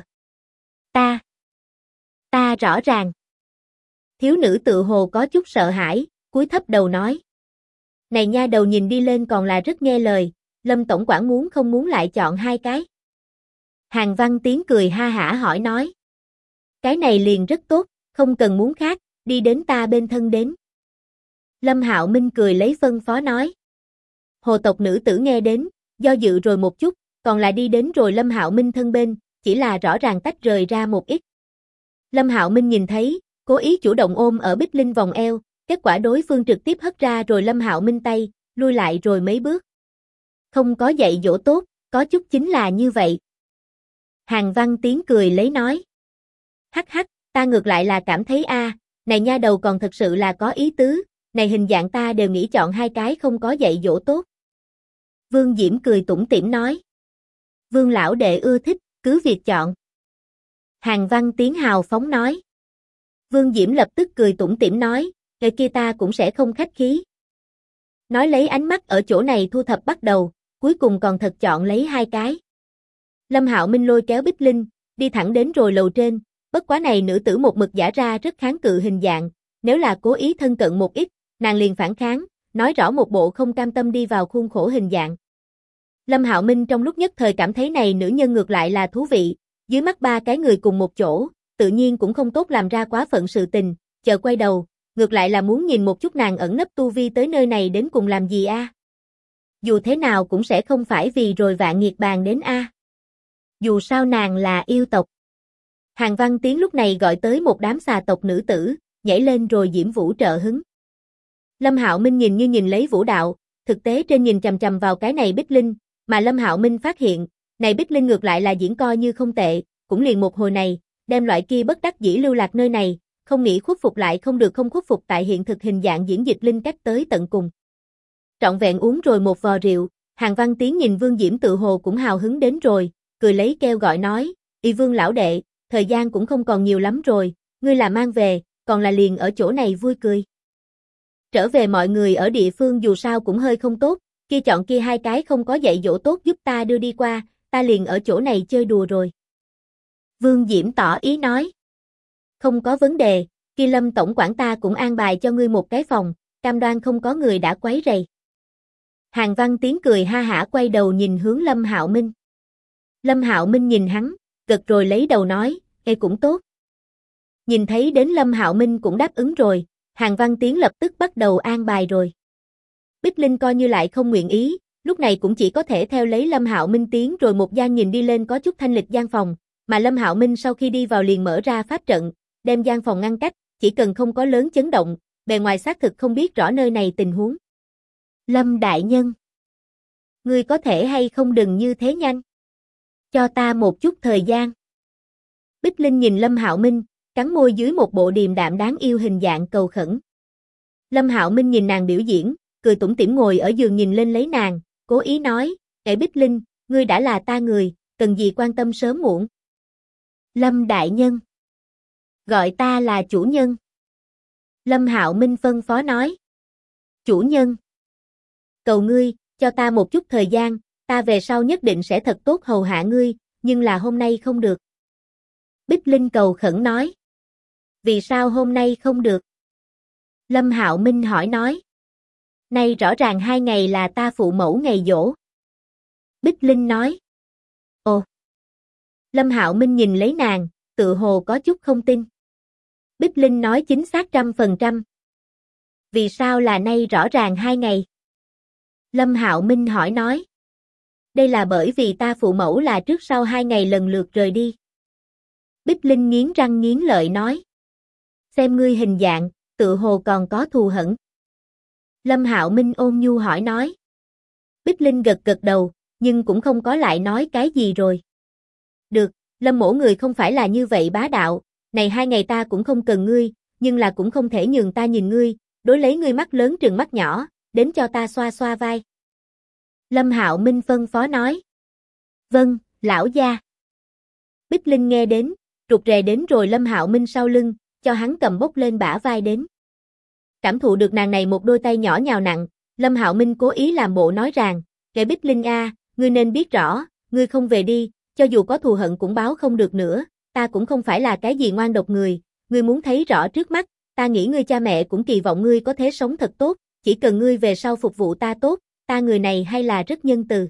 Ta rõ ràng. Thiếu nữ tự hồ có chút sợ hãi, cúi thấp đầu nói. Này nha đầu nhìn đi lên còn là rất nghe lời, Lâm tổng quản muốn không muốn lại chọn hai cái. Hàn Văn Tiến cười ha hả hỏi nói. Cái này liền rất tốt, không cần muốn khác, đi đến ta bên thân đến. Lâm Hạo Minh cười lấy phân phó nói. Hồ tộc nữ tử nghe đến, do dự rồi một chút, còn là đi đến rồi Lâm Hạo Minh thân bên, chỉ là rõ ràng tách rời ra một ít. Lâm Hạo Minh nhìn thấy, cố ý chủ động ôm ở Bích Linh vòng eo, kết quả đối phương trực tiếp hất ra rồi Lâm Hạo Minh tay, lui lại rồi mấy bước. Không có dạy dỗ tốt, có chút chính là như vậy. Hàn Văn Tiến cười lấy nói. Hắc hắc, ta ngược lại là cảm thấy này nha đầu còn thật sự là có ý tứ, này hình dạng ta đều nghĩ chọn hai cái không có dạy dỗ tốt. Vương Diễm cười tủm tỉm nói. Vương lão đệ ưa thích, cứ việc chọn. Hàn Văn Tiến hào phóng nói. Vương Diễm lập tức cười tủm tỉm nói, người kia ta cũng sẽ không khách khí. Nói lấy ánh mắt ở chỗ này thu thập bắt đầu, cuối cùng còn thật chọn lấy hai cái. Lâm Hạo Minh lôi kéo Bích Linh, đi thẳng đến rồi lầu trên, bất quá này nữ tử một mực giả ra rất kháng cự hình dạng, nếu là cố ý thân cận một ít, nàng liền phản kháng, nói rõ một bộ không cam tâm đi vào khuôn khổ hình dạng. Lâm Hạo Minh trong lúc nhất thời cảm thấy này nữ nhân ngược lại là thú vị, dưới mắt ba cái người cùng một chỗ, tự nhiên cũng không tốt làm ra quá phận sự tình, chờ quay đầu, ngược lại là muốn nhìn một chút nàng ẩn nấp tu vi tới nơi này đến cùng làm gì Dù thế nào cũng sẽ không phải vì rồi vạn nghiệt bàn đến Dù sao nàng là yêu tộc. Hàn Văn Tiến lúc này gọi tới một đám xà tộc nữ tử, nhảy lên rồi diễm vũ trợ hứng. Lâm Hạo Minh nhìn như nhìn lấy vũ đạo, thực tế trên nhìn chằm chằm vào cái này Bích Linh, mà Lâm Hạo Minh phát hiện, này Bích Linh ngược lại là diễn coi như không tệ, cũng liền một hồi này, đem loại kia bất đắc dĩ lưu lạc nơi này, không nghĩ khuất phục lại không được không khuất phục tại hiện thực hình dạng diễn dịch linh cách tới tận cùng. Trọn vẹn uống rồi một vò rượu, Hàn Văn Tiến nhìn Vương Diễm tự hồ cũng hào hứng đến rồi, cười lấy kêu gọi nói, Y Vương lão đệ, thời gian cũng không còn nhiều lắm rồi, ngươi là mang về, còn là liền ở chỗ này vui cười. Trở về mọi người ở địa phương dù sao cũng hơi không tốt, kia chọn kia hai cái không có dạy dỗ tốt giúp ta đưa đi qua, ta liền ở chỗ này chơi đùa rồi. Vương Diễm tỏ ý nói. Không có vấn đề, kia Lâm tổng quản ta cũng an bài cho ngươi một cái phòng, cam đoan không có người đã quấy rầy. Hàn Văn Tiến cười ha hả quay đầu nhìn hướng Lâm Hạo Minh. Lâm Hạo Minh nhìn hắn, gật rồi lấy đầu nói, cũng tốt. Nhìn thấy đến Lâm Hạo Minh cũng đáp ứng rồi, Hàn Văn Tiến lập tức bắt đầu an bài rồi. Bích Linh coi như lại không nguyện ý, lúc này cũng chỉ có thể theo lấy Lâm Hạo Minh tiến rồi một gian nhìn đi lên có chút thanh lịch gian phòng, mà Lâm Hạo Minh sau khi đi vào liền mở ra pháp trận, đem gian phòng ngăn cách, chỉ cần không có lớn chấn động, bề ngoài xác thực không biết rõ nơi này tình huống. Lâm đại nhân, ngươi có thể hay không đừng như thế nhanh? Cho ta một chút thời gian. Bích Linh nhìn Lâm Hạo Minh, cắn môi dưới một bộ điềm đạm đáng yêu hình dạng cầu khẩn. Lâm Hạo Minh nhìn nàng biểu diễn, cười tủm tỉm ngồi ở giường nhìn lên lấy nàng, cố ý nói, Bích Linh, ngươi đã là ta người, cần gì quan tâm sớm muộn. Lâm đại nhân. Gọi ta là chủ nhân. Lâm Hạo Minh phân phó nói. Chủ nhân. Cầu ngươi, cho ta một chút thời gian, ta về sau nhất định sẽ thật tốt hầu hạ ngươi, nhưng là hôm nay không được. Bích Linh cầu khẩn nói. Vì sao hôm nay không được? Lâm Hạo Minh hỏi nói. Nay rõ ràng 2 ngày là ta phụ mẫu ngày giỗ. Bích Linh nói. Ồ. Lâm Hạo Minh nhìn lấy nàng, tự hồ có chút không tin. Bích Linh nói chính xác 100%. Vì sao là nay rõ ràng 2 ngày? Lâm Hạo Minh hỏi nói. Đây là bởi vì ta phụ mẫu là trước sau 2 ngày lần lượt rời đi. Bích Linh nghiến răng nghiến lợi nói. Xem ngươi hình dạng, tự hồ còn có thù hận. Lâm Hạo Minh ôn nhu hỏi nói. Bích Linh gật gật đầu, nhưng cũng không có lại nói cái gì rồi. Được, Lâm mỗ người không phải là như vậy bá đạo, này 2 ngày ta cũng không cần ngươi, nhưng là cũng không thể nhường ta nhìn ngươi, đối lấy ngươi mắt lớn trừng mắt nhỏ, đến cho ta xoa xoa vai. Lâm Hạo Minh phân phó nói. Vâng, lão gia. Bích Linh nghe đến, rụt rè đến rồi Lâm Hạo Minh sau lưng, cho hắn cầm bốc lên bả vai đến. Cảm thụ được nàng này một đôi tay nhỏ nhào nặng, Lâm Hạo Minh cố ý làm bộ nói rằng, kẻ Bích Linh a, ngươi nên biết rõ, ngươi không về đi, cho dù có thù hận cũng báo không được nữa, ta cũng không phải là cái gì ngoan độc người, ngươi muốn thấy rõ trước mắt, ta nghĩ ngươi cha mẹ cũng kỳ vọng ngươi có thể sống thật tốt, chỉ cần ngươi về sau phục vụ ta tốt, ta người này hay là rất nhân từ.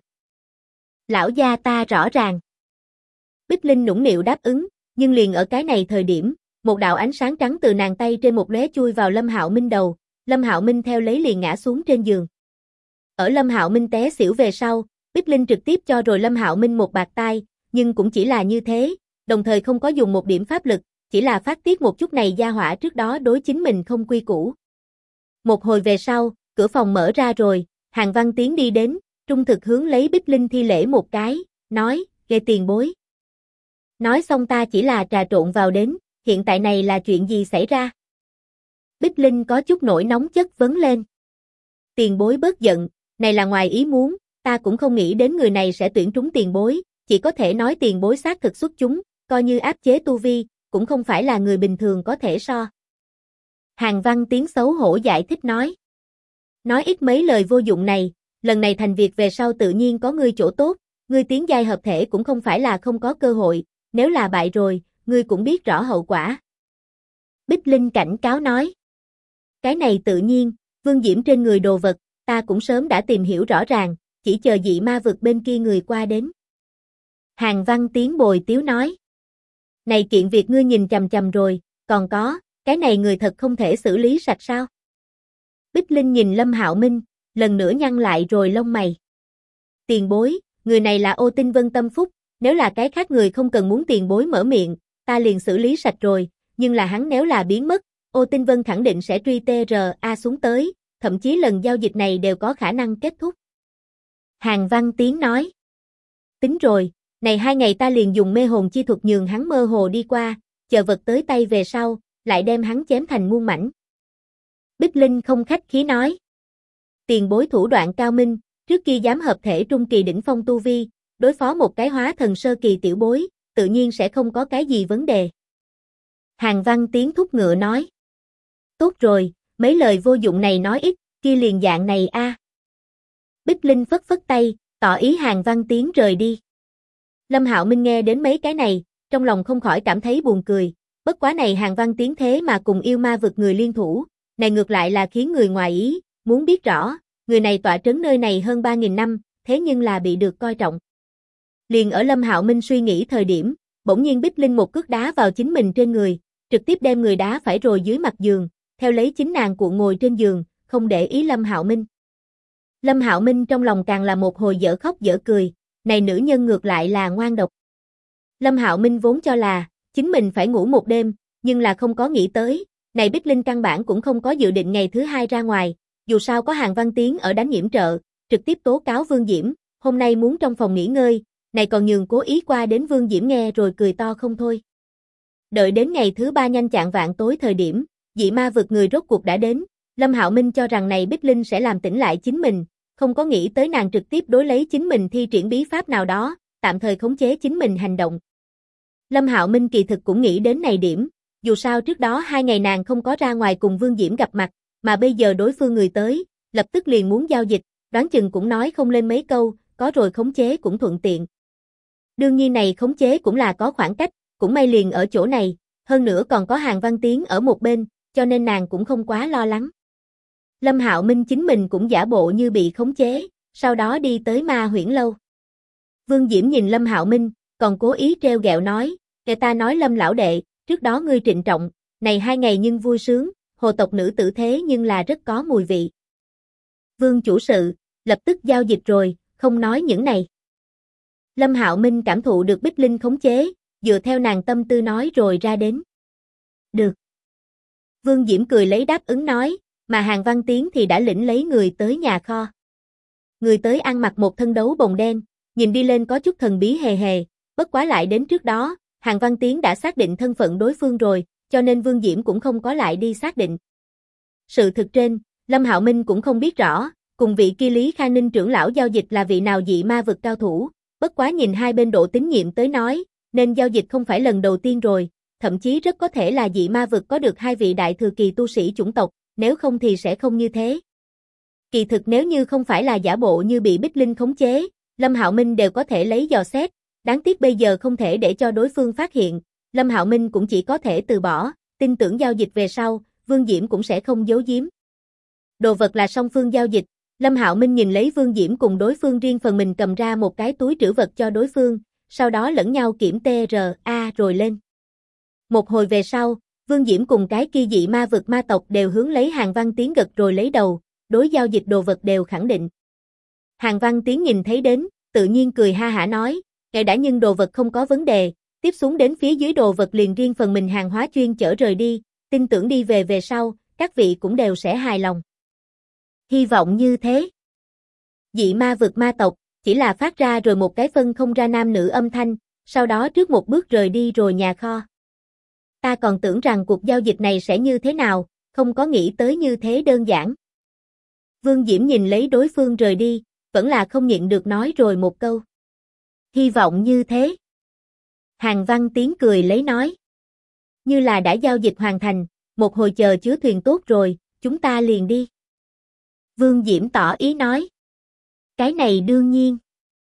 Lão gia ta rõ ràng. Bích Linh nũng nịu đáp ứng, nhưng liền ở cái này thời điểm, một đạo ánh sáng trắng từ nàng tay trên một lóe chui vào Lâm Hạo Minh đầu, Lâm Hạo Minh theo lấy liền ngã xuống trên giường. Ở Lâm Hạo Minh té xỉu về sau, Bích Linh trực tiếp cho rồi Lâm Hạo Minh một bạt tai, nhưng cũng chỉ là như thế, đồng thời không có dùng một điểm pháp lực, chỉ là phát tiết một chút này gia hỏa trước đó đối chính mình không quy củ. Một hồi về sau, cửa phòng mở ra rồi, Hàn Văn Tiến đi đến, trung thực hướng lấy Bích Linh thi lễ một cái, nói, ghê tiền bối. Nói xong ta chỉ là trà trộn vào đến, hiện tại này là chuyện gì xảy ra? Bích Linh có chút nổi nóng chất vấn lên. Tiền bối bớt giận, này là ngoài ý muốn, ta cũng không nghĩ đến người này sẽ tuyển trúng tiền bối, chỉ có thể nói tiền bối xác thực xuất chúng, coi như áp chế tu vi, cũng không phải là người bình thường có thể so. Hàn Văn Tiến xấu hổ giải thích nói. Nói ít mấy lời vô dụng này, lần này thành việc về sau tự nhiên có ngươi chỗ tốt, ngươi tiến giai hợp thể cũng không phải là không có cơ hội, nếu là bại rồi, ngươi cũng biết rõ hậu quả. Bích Linh cảnh cáo nói. Cái này tự nhiên, Vương Diễm trên người đồ vật, ta cũng sớm đã tìm hiểu rõ ràng, chỉ chờ dị ma vực bên kia người qua đến. Hàn Văn Tiến bồi tiếu nói. Này kiện việc ngươi nhìn chằm chằm rồi, còn có, cái này người thật không thể xử lý sạch sao? Bích Linh nhìn Lâm Hạo Minh, lần nữa nhăn lại rồi lông mày. Tiền bối, người này là Ô Tinh Vân tâm phúc, nếu là cái khác người không cần muốn tiền bối mở miệng, ta liền xử lý sạch rồi, nhưng là hắn nếu là biến mất, Ô Tinh Vân khẳng định sẽ truy TRA xuống tới, thậm chí lần giao dịch này đều có khả năng kết thúc. Hàn Văn Tiến nói. Tính rồi, này 2 ngày ta liền dùng mê hồn chi thuật nhường hắn mơ hồ đi qua, chờ vật tới tay về sau, lại đem hắn chém thành muôn mảnh. Bích Linh không khách khí nói. Tiền bối thủ đoạn cao minh, trước kia dám hợp thể trung kỳ đỉnh phong tu vi, đối phó một cái hóa thần sơ kỳ tiểu bối, tự nhiên sẽ không có cái gì vấn đề. Hàn Văn Tiến thúc ngựa nói. Tốt rồi, mấy lời vô dụng này nói ít, kia liền dạng này a. Bích Linh phất phất tay, tỏ ý Hàn Văn Tiến rời đi. Lâm Hạo Minh nghe đến mấy cái này, trong lòng không khỏi cảm thấy buồn cười, bất quá này Hàn Văn Tiến thế mà cùng yêu ma vực người liên thủ, này ngược lại là khiến người ngoài ý, muốn biết rõ, người này tọa trấn nơi này hơn 3.000 năm, thế nhưng là bị được coi trọng. Liền ở Lâm Hạo Minh suy nghĩ thời điểm, bỗng nhiên Bích Linh một cước đá vào chính mình trên người, trực tiếp đem người đá phải rồi dưới mặt giường, theo lấy chính nàng cuộn ngồi trên giường, không để ý Lâm Hạo Minh. Lâm Hạo Minh trong lòng càng là một hồi dở khóc dở cười, này nữ nhân ngược lại là ngoan độc. Lâm Hạo Minh vốn cho là, chính mình phải ngủ một đêm, nhưng là không có nghĩ tới, này Bích Linh căn bản cũng không có dự định ngày thứ 2 ra ngoài, dù sao có Hàn Văn Tiến ở đánh nhiễm trợ, trực tiếp tố cáo Vương Diễm, hôm nay muốn trong phòng nghỉ ngơi, này còn nhường cố ý qua đến Vương Diễm nghe rồi cười to không thôi. Đợi đến ngày thứ 3 nhanh chạng vạng tối thời điểm, dị ma vực người rốt cuộc đã đến, Lâm Hạo Minh cho rằng này Bích Linh sẽ làm tỉnh lại chính mình, không có nghĩ tới nàng trực tiếp đối lấy chính mình thi triển bí pháp nào đó, tạm thời khống chế chính mình hành động. Lâm Hạo Minh kỳ thực cũng nghĩ đến này điểm, dù sao trước đó 2 ngày nàng không có ra ngoài cùng Vương Diễm gặp mặt, mà bây giờ đối phương người tới, lập tức liền muốn giao dịch, đoán chừng cũng nói không lên mấy câu, có rồi khống chế cũng thuận tiện. Đương nhiên này khống chế cũng là có khoảng cách, cũng may liền ở chỗ này, hơn nữa còn có Hàn Văn Tiến ở một bên, cho nên nàng cũng không quá lo lắng. Lâm Hạo Minh chính mình cũng giả bộ như bị khống chế, sau đó đi tới Ma Huyễn lâu. Vương Diễm nhìn Lâm Hạo Minh, còn cố ý trêu ghẹo nói, người ta nói Lâm lão đệ, trước đó ngươi trịnh trọng, này 2 ngày nhưng vui sướng, hồ tộc nữ tử thế nhưng là rất có mùi vị. Vương chủ sự, lập tức giao dịch rồi, không nói những này. Lâm Hạo Minh cảm thụ được Bích Linh khống chế, dựa theo nàng tâm tư nói rồi ra đến. Được. Vương Diễm cười lấy đáp ứng nói, mà Hàn Văn Tiến thì đã lĩnh lấy người tới nhà kho. Người tới ăn mặc một thân đấu bồng đen, nhìn đi lên có chút thần bí hề hề, bất quá lại đến trước đó, Hàn Văn Tiến đã xác định thân phận đối phương rồi, cho nên Vương Diễm cũng không có lại đi xác định. Sự thực trên, Lâm Hạo Minh cũng không biết rõ, cùng vị kia Lý Khang Ninh trưởng lão giao dịch là vị nào dị ma vực cao thủ, bất quá nhìn hai bên độ tín nhiệm tới nói, nên giao dịch không phải lần đầu tiên rồi, thậm chí rất có thể là dị ma vực có được 2 vị đại thừa kỳ tu sĩ chủng tộc, nếu không thì sẽ không như thế. Kỳ thực nếu như không phải là giả bộ như bị Bích Linh khống chế, Lâm Hạo Minh đều có thể lấy dò xét, đáng tiếc bây giờ không thể để cho đối phương phát hiện, Lâm Hạo Minh cũng chỉ có thể từ bỏ, tin tưởng giao dịch về sau, Vương Diễm cũng sẽ không giấu giếm. Đồ vật là song phương giao dịch, Lâm Hạo Minh nhìn lấy Vương Diễm cùng đối phương riêng phần mình cầm ra một cái túi trữ vật cho đối phương, sau đó lẫn nhau kiểm TRA rồi lên. Một hồi về sau, Vương Diễm cùng cái kia dị ma vực ma tộc đều hướng lấy Hàn Văn Tiến gật rồi lấy đầu, đối giao dịch đồ vật đều khẳng định. Hàn Văn Tiến nhìn thấy đến, tự nhiên cười ha hả nói, ngài đã nhưng đồ vật không có vấn đề, tiếp xuống đến phía dưới đồ vật liền riêng phần mình hàng hóa chuyên chở rời đi, tin tưởng đi về sau, các vị cũng đều sẽ hài lòng. Hy vọng như thế. Dị ma vực ma tộc, chỉ là phát ra rồi một cái phân không ra nam nữ âm thanh, sau đó trước một bước rời đi rồi nhà kho. Ta còn tưởng rằng cuộc giao dịch này sẽ như thế nào, không có nghĩ tới như thế đơn giản. Vương Diễm nhìn lấy đối phương rời đi, vẫn là không nhịn được nói rồi một câu. Hy vọng như thế. Hàn Văn Tiến cười lấy nói. Như là đã giao dịch hoàn thành, một hồi chờ chứa thuyền tốt rồi, chúng ta liền đi. Vương Diễm tỏ ý nói. Cái này đương nhiên.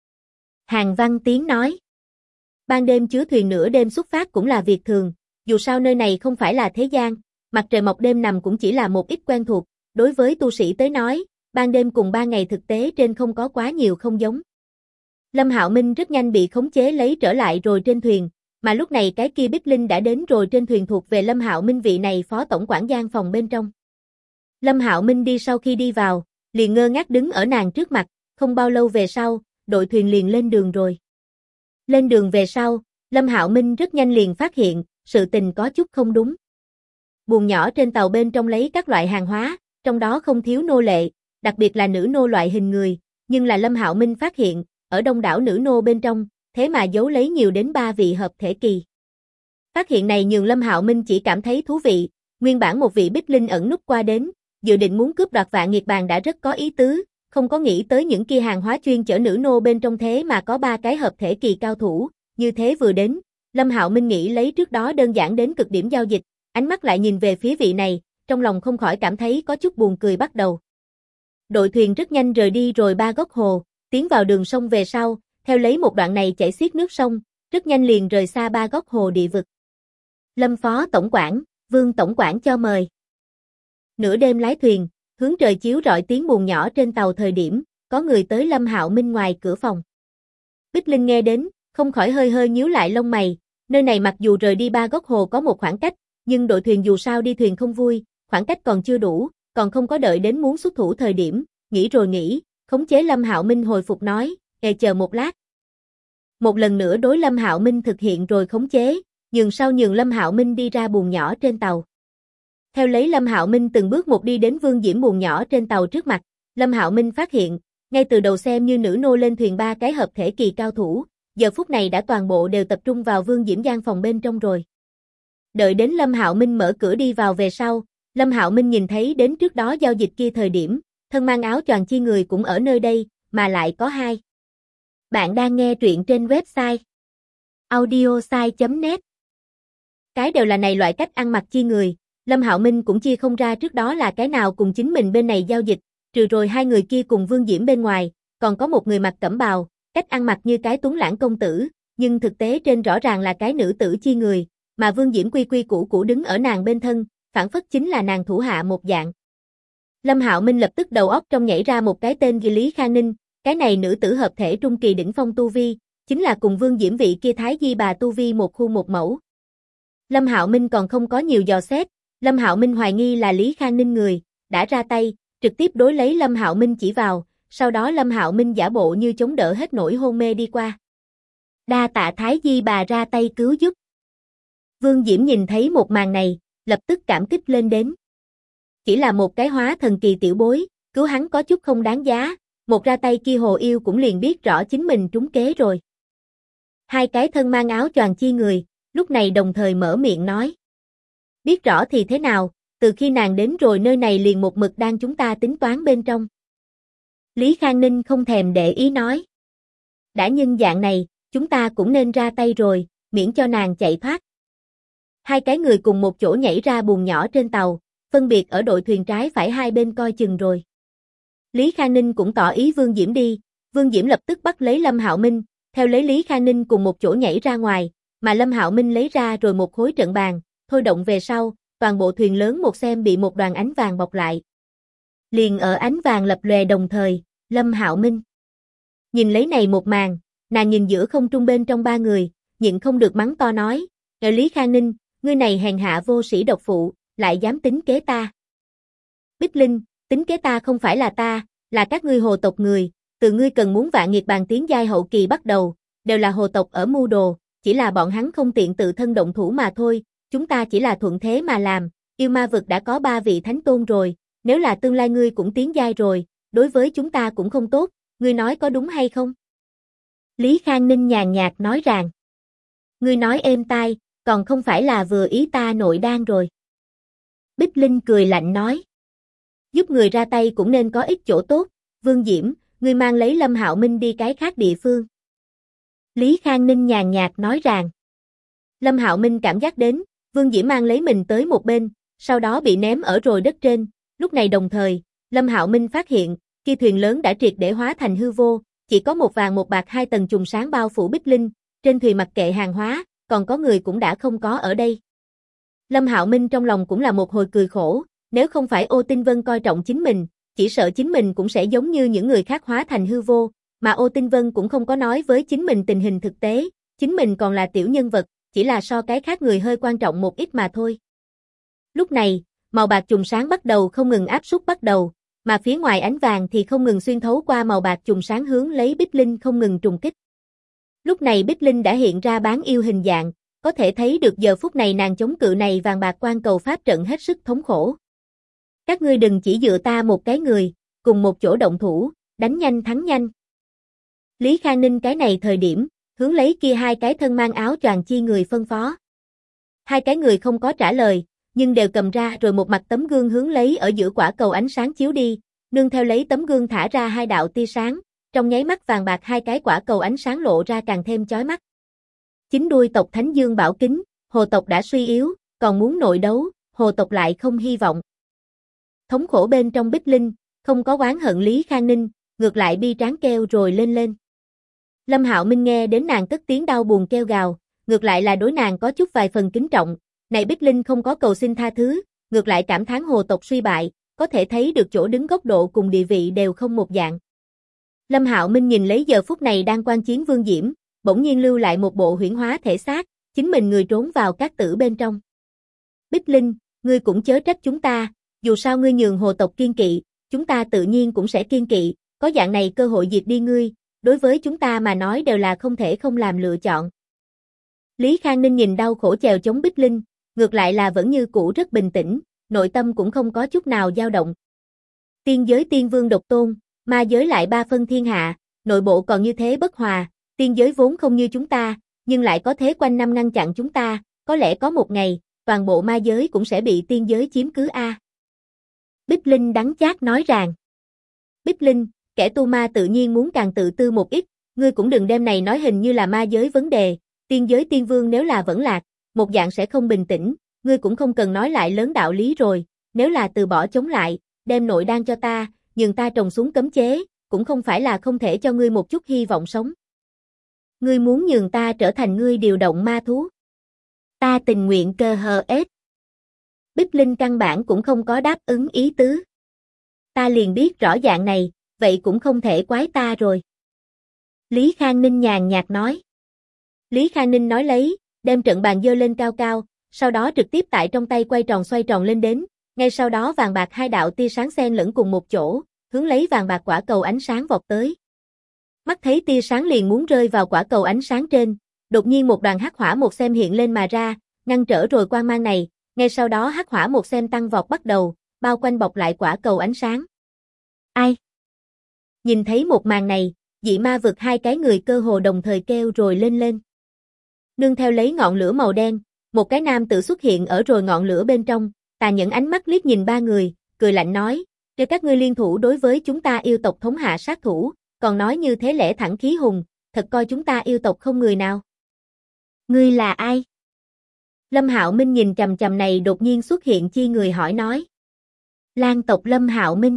Hàn Văn Tiến nói. Ban đêm chứa thuyền nửa đêm xuất phát cũng là việc thường, dù sao nơi này không phải là thế gian, mặt trời mọc đêm nằm cũng chỉ là một ít quen thuộc, đối với tu sĩ tới nói, ban đêm cùng 3 ngày thực tế trên không có quá nhiều không giống. Lâm Hạo Minh rất nhanh bị khống chế lấy trở lại rồi trên thuyền, mà lúc này cái kia Bích Linh đã đến rồi trên thuyền thuộc về Lâm Hạo Minh vị này phó tổng quản gian phòng bên trong. Lâm Hạo Minh đi sau khi đi vào, liền ngơ ngác đứng ở nàng trước mặt, không bao lâu về sau, đội thuyền liền lên đường rồi. Lên đường về sau, Lâm Hạo Minh rất nhanh liền phát hiện, sự tình có chút không đúng. Buồng nhỏ trên tàu bên trong lấy các loại hàng hóa, trong đó không thiếu nô lệ, đặc biệt là nữ nô loại hình người, nhưng là Lâm Hạo Minh phát hiện, ở đông đảo nữ nô bên trong, thế mà giấu lấy nhiều đến 3 vị hợp thể kỳ. Phát hiện này nhường Lâm Hạo Minh chỉ cảm thấy thú vị, nguyên bản một vị Bích Linh ẩn núp qua đến, dự định muốn cướp đoạt Vạn Nghiệt Bàn đã rất có ý tứ, không có nghĩ tới những kia hàng hóa chuyên chở nữ nô bên trong thế mà có 3 cái hợp thể kỳ cao thủ, như thế vừa đến, Lâm Hạo Minh nghĩ lấy trước đó đơn giản đến cực điểm giao dịch, ánh mắt lại nhìn về phía vị này, trong lòng không khỏi cảm thấy có chút buồn cười bắt đầu. Đội thuyền rất nhanh rời đi rồi Ba Góc Hồ, tiến vào đường sông về sau, theo lấy một đoạn này chảy xiết nước sông, rất nhanh liền rời xa Ba Góc Hồ địa vực. Lâm phó tổng quản, Vương tổng quản cho mời. Nửa đêm lái thuyền, hướng trời chiếu rọi tiếng buồn nhỏ trên tàu thời điểm, có người tới Lâm Hạo Minh ngoài cửa phòng. Bích Linh nghe đến, không khỏi hơi hơi nhíu lại lông mày, nơi này mặc dù rời đi Ba Góc Hồ có một khoảng cách, nhưng đội thuyền dù sao đi thuyền không vui, khoảng cách còn chưa đủ, còn không có đợi đến muốn xuất thủ thời điểm, nghĩ rồi nghĩ, khống chế Lâm Hạo Minh hồi phục nói, chờ một lát. Một lần nữa đối Lâm Hạo Minh thực hiện rồi khống chế, nhường Lâm Hạo Minh đi ra buồng nhỏ trên tàu. Theo lấy Lâm Hạo Minh từng bước một đi đến Vương Diễm buồng nhỏ trên tàu trước mặt, Lâm Hạo Minh phát hiện, ngay từ đầu xem như nữ nô lên thuyền 3 cái hợp thể kỳ cao thủ, giờ phút này đã toàn bộ đều tập trung vào Vương Diễm gian phòng bên trong rồi. Đợi đến Lâm Hạo Minh mở cửa đi vào về sau, Lâm Hạo Minh nhìn thấy đến trước đó giao dịch kia thời điểm, thân mang áo choàng chi người cũng ở nơi đây, mà lại có 2. Bạn đang nghe truyện trên website audiosai.net. Cái đều là này loại cách ăn mặc chi người, Lâm Hạo Minh cũng chia không ra trước đó là cái nào cùng chính mình bên này giao dịch, trừ rồi 2 người kia cùng Vương Diễm bên ngoài, còn có một người mặc cẩm bào, cách ăn mặc như cái tuấn lãng công tử, nhưng thực tế trên rõ ràng là cái nữ tử chi người, mà Vương Diễm quy quy củ củ đứng ở nàng bên thân, phản phất chính là nàng thủ hạ một dạng. Lâm Hạo Minh lập tức đầu óc trong nhảy ra một cái tên ghi Lý Khang Ninh, cái này nữ tử hợp thể trung kỳ đỉnh phong tu vi, chính là cùng Vương Diễm vị kia Thái Di bà tu vi một khu một mẫu. Lâm Hạo Minh còn không có nhiều dò xét, Lâm Hạo Minh hoài nghi là Lý Khang Ninh người, đã ra tay, trực tiếp đối lấy Lâm Hạo Minh chỉ vào, sau đó Lâm Hạo Minh giả bộ như chống đỡ hết nỗi hôn mê đi qua. Đa tạ Thái Di bà ra tay cứu giúp. Vương Diễm nhìn thấy một màn này, lập tức cảm kích lên đến. Chỉ là một cái hóa thần kỳ tiểu bối, cứu hắn có chút không đáng giá, một ra tay kia hồ yêu cũng liền biết rõ chính mình trúng kế rồi. Hai cái thân mang áo choàng chi người, lúc này đồng thời mở miệng nói. Biết rõ thì thế nào, từ khi nàng đến rồi nơi này liền một mực đang chúng ta tính toán bên trong. Lý Khang Ninh không thèm để ý nói. Đã nhân dạng này, chúng ta cũng nên ra tay rồi, miễn cho nàng chạy thoát. Hai cái người cùng một chỗ nhảy ra buồng nhỏ trên tàu, phân biệt ở đội thuyền trái phải hai bên coi chừng rồi. Lý Khang Ninh cũng tỏ ý Vương Diễm đi, Vương Diễm lập tức bắt lấy Lâm Hạo Minh, theo lấy Lý Khang Ninh cùng một chỗ nhảy ra ngoài, mà Lâm Hạo Minh lấy ra rồi một khối trận bàn, thôi động về sau, toàn bộ thuyền lớn một xem bị một đoàn ánh vàng bọc lại. Liền ở ánh vàng lập lòe đồng thời, Lâm Hạo Minh nhìn lấy này một màn, nàng nhìn giữa không trung bên trong ba người, nhịn không được mắng to nói, Lý Khang Ninh, ngươi này hèn hạ vô sĩ độc phụ, lại dám tính kế ta. Bích Linh, tính kế ta không phải là ta, là các ngươi hồ tộc người, từ ngươi cần muốn vạn nghiệt bàn tiến giai hậu kỳ bắt đầu, đều là hồ tộc ở mưu đồ, chỉ là bọn hắn không tiện tự thân động thủ mà thôi, chúng ta chỉ là thuận thế mà làm, yêu ma vực đã có 3 vị thánh tôn rồi, nếu là tương lai ngươi cũng tiến giai rồi, đối với chúng ta cũng không tốt, ngươi nói có đúng hay không? Lý Khang Ninh nhàn nhạt nói rằng, ngươi nói êm tai, còn không phải là vừa ý ta nội đan rồi. Bích Linh cười lạnh nói, giúp người ra tay cũng nên có ít chỗ tốt, Vương Diễm, ngươi mang lấy Lâm Hạo Minh đi cái khác địa phương. Lý Khang Ninh nhàn nhạt nói rằng, Lâm Hạo Minh cảm giác đến, Vương Diễm mang lấy mình tới một bên, sau đó bị ném ở rồi đất trên, lúc này đồng thời, Lâm Hạo Minh phát hiện, kia thuyền lớn đã triệt để hóa thành hư vô, chỉ có một vàng một bạc hai tầng trùng sáng bao phủ Bích Linh, trên thuyền mặc kệ hàng hóa, còn có người cũng đã không có ở đây. Lâm Hạo Minh trong lòng cũng là một hồi cười khổ, nếu không phải Ô Tinh Vân coi trọng chính mình, chỉ sợ chính mình cũng sẽ giống như những người khác hóa thành hư vô, mà Ô Tinh Vân cũng không có nói với chính mình tình hình thực tế, chính mình còn là tiểu nhân vật, chỉ là so cái khác người hơi quan trọng một ít mà thôi. Lúc này, màu bạc trùng sáng bắt đầu không ngừng áp suất bắt đầu, mà phía ngoài ánh vàng thì không ngừng xuyên thấu qua màu bạc trùng sáng hướng lấy Bích Linh không ngừng trùng kích. Lúc này Bích Linh đã hiện ra bán yêu hình dạng, có thể thấy được giờ phút này nàng chống cự này vàng bạc quan cầu pháp trận hết sức thống khổ. Các ngươi đừng chỉ dựa ta một cái người, cùng một chỗ động thủ, đánh nhanh thắng nhanh. Lý Khang Ninh cái này thời điểm, hướng lấy kia hai cái thân mang áo choàng chi người phân phó. Hai cái người không có trả lời, nhưng đều cầm ra rồi một mặt tấm gương hướng lấy ở giữa quả cầu ánh sáng chiếu đi, nương theo lấy tấm gương thả ra hai đạo tia sáng, trong nháy mắt vàng bạc hai cái quả cầu ánh sáng lộ ra càng thêm chói mắt. Chính đuôi tộc Thánh Dương bảo kính, hồ tộc đã suy yếu, còn muốn nội đấu, hồ tộc lại không hy vọng. Thống khổ bên trong Bích Linh, không có oán hận Lý Khang Ninh, ngược lại bi tráng kêu rồi lên lên. Lâm Hạo Minh nghe đến nàng cất tiếng đau buồn kêu gào, ngược lại là đối nàng có chút vài phần kính trọng, này Bích Linh không có cầu xin tha thứ, ngược lại cảm thán hồ tộc suy bại, có thể thấy được chỗ đứng góc độ cùng địa vị đều không một dạng. Lâm Hạo Minh nhìn lấy giờ phút này đang quan chiến Vương Diễm, bỗng nhiên lưu lại một bộ huyễn hóa thể xác, chính mình người trốn vào các tử bên trong. Bích Linh, ngươi cũng chớ trách chúng ta, dù sao ngươi nhường hồ tộc kiên kỵ, chúng ta tự nhiên cũng sẽ kiên kỵ, có dạng này cơ hội diệt đi ngươi, đối với chúng ta mà nói đều là không thể không làm lựa chọn. Lý Khang Ninh nhìn đau khổ chèo chống Bích Linh, ngược lại là vẫn như cũ rất bình tĩnh, nội tâm cũng không có chút nào dao động. Tiên giới tiên vương độc tôn, ma giới lại ba phân thiên hạ, nội bộ còn như thế bất hòa, tiên giới vốn không như chúng ta, nhưng lại có thế quanh năm ngăn chặn chúng ta, có lẽ có một ngày, toàn bộ ma giới cũng sẽ bị tiên giới chiếm cứ a. Bích Linh đắng chát nói rằng, Bích Linh, kẻ tu ma tự nhiên muốn càng tự tư một ít, ngươi cũng đừng đem này nói hình như là ma giới vấn đề, tiên giới tiên vương nếu là vẫn lạc, một dạng sẽ không bình tĩnh, ngươi cũng không cần nói lại lớn đạo lý rồi, nếu là từ bỏ chống lại, đem nội đan cho ta, nhường ta trồng xuống cấm chế, cũng không phải là không thể cho ngươi một chút hy vọng sống. Ngươi muốn nhường ta trở thành ngươi điều động ma thú. Ta tình nguyện cơ hờ ết. Bích Linh căn bản cũng không có đáp ứng ý tứ. Ta liền biết rõ dạng này, vậy cũng không thể quái ta rồi. Lý Khang Ninh nhàn nhạt nói. Lý Khang Ninh nói lấy, đem trận bàn giơ lên cao cao, sau đó trực tiếp tại trong tay quay tròn xoay tròn lên đến, ngay sau đó vàng bạc hai đạo tia sáng xen lẫn cùng một chỗ, hướng lấy vàng bạc quả cầu ánh sáng vọt tới. Mắt thấy tia sáng liền muốn rơi vào quả cầu ánh sáng trên, đột nhiên một đoàn hắc hỏa một xem hiện lên mà ra, ngăn trở rồi quang mang này, ngay sau đó hắc hỏa một xem tăng vọt bắt đầu, bao quanh bọc lại quả cầu ánh sáng. Ai? Nhìn thấy một màn này, dị ma vực hai cái người cơ hồ đồng thời kêu rồi lên lên. Nương theo lấy ngọn lửa màu đen, một cái nam tử xuất hiện ở rồi ngọn lửa bên trong, tàn nhẫn ánh mắt liếc nhìn ba người, cười lạnh nói, cho các ngươi liên thủ đối với chúng ta yêu tộc thống hạ sát thủ, còn nói như thế lẽ thẳng khí hùng, thật coi chúng ta yêu tộc không người nào. Ngươi là ai? Lâm Hạo Minh nhìn chằm chằm này đột nhiên xuất hiện chi người hỏi nói. Lang tộc Lâm Hạo Minh.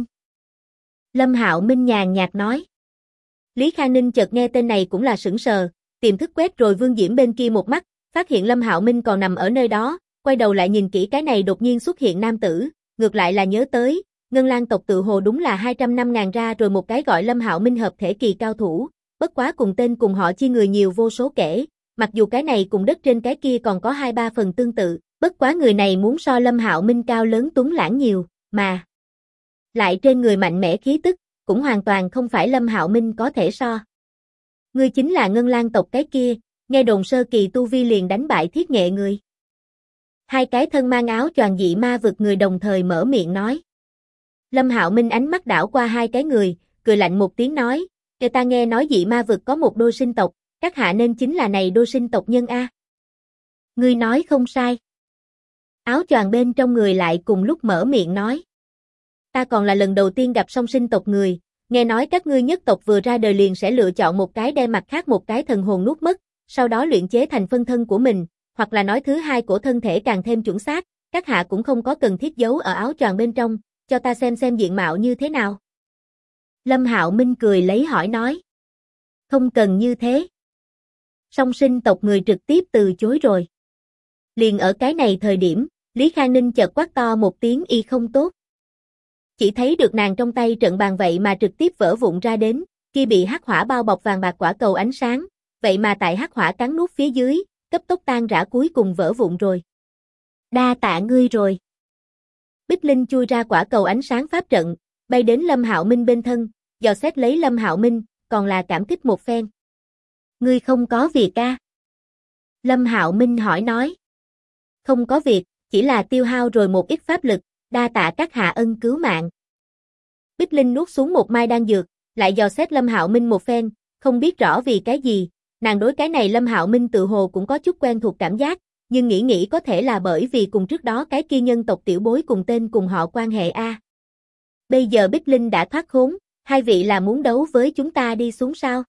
Lâm Hạo Minh nhàn nhạt nói. Lý Khang Ninh chợt nghe tên này cũng là sững sờ, tiềm thức quét rồi Vương Diễm bên kia một mắt, phát hiện Lâm Hạo Minh còn nằm ở nơi đó, quay đầu lại nhìn kỹ cái này đột nhiên xuất hiện nam tử, ngược lại là nhớ tới, Ngân Lang tộc tự hồ đúng là 200 năm ngàn ra rồi một cái gọi Lâm Hạo Minh hợp thể kỳ cao thủ, bất quá cùng tên cùng họ chi người nhiều vô số kể, mặc dù cái này cùng đất trên cái kia còn có 2-3 phần tương tự, bất quá người này muốn so Lâm Hạo Minh cao lớn tuấn lãng nhiều, mà lại trên người mạnh mẽ khí tức, cũng hoàn toàn không phải Lâm Hạo Minh có thể so. Ngươi chính là Ngân Lang tộc cái kia, nghe đồn sơ kỳ tu vi liền đánh bại thiết nghệ người. Hai cái thân mang áo choàng dị ma vực người đồng thời mở miệng nói. Lâm Hạo Minh ánh mắt đảo qua hai cái người, cười lạnh một tiếng nói, người ta nghe nói dị ma vực có một đôi sinh tộc, các hạ nên chính là này đôi sinh tộc nhân A. Ngươi nói không sai. Áo choàng bên trong người lại cùng lúc mở miệng nói. Ta còn là lần đầu tiên gặp song sinh tộc người, nghe nói các ngươi nhất tộc vừa ra đời liền sẽ lựa chọn một cái đem mặt khác một cái thần hồn nuốt mất, sau đó luyện chế thành phân thân của mình, hoặc là nói thứ hai của thân thể càng thêm chuẩn xác, các hạ cũng không có cần thiết giấu ở áo choàng bên trong, cho ta xem diện mạo như thế nào. Lâm Hạo Minh cười lấy hỏi nói. Không cần như thế. Song sinh tộc người trực tiếp từ chối rồi. Liền ở cái này thời điểm, Lý Khang Ninh chợt quát to một tiếng y không tốt. Chỉ thấy được nàng trong tay trận bàn vậy mà trực tiếp vỡ vụn ra đến, kia bị hắc hỏa bao bọc vàng bạc quả cầu ánh sáng, vậy mà tại hắc hỏa cắn nuốt phía dưới, cấp tốc tan rã cuối cùng vỡ vụn rồi. Đa tạ ngươi rồi. Bích Linh chui ra quả cầu ánh sáng pháp trận, bay đến Lâm Hạo Minh bên thân, dò xét lấy Lâm Hạo Minh, còn là cảm kích một phen. Ngươi không có việc a? Lâm Hạo Minh hỏi nói. Không có việc, chỉ là tiêu hao rồi một ít pháp lực, đa tạ các hạ ân cứu mạng. Bích Linh nuốt xuống một mai đan dược, lại dò xét Lâm Hạo Minh một phen, không biết rõ vì cái gì, nàng đối cái này Lâm Hạo Minh tự hồ cũng có chút quen thuộc cảm giác, nhưng nghĩ có thể là bởi vì cùng trước đó cái kia nhân tộc tiểu bối cùng tên cùng họ quan hệ a. Bây giờ Bích Linh đã thoát khốn, hai vị là muốn đấu với chúng ta đi xuống sao?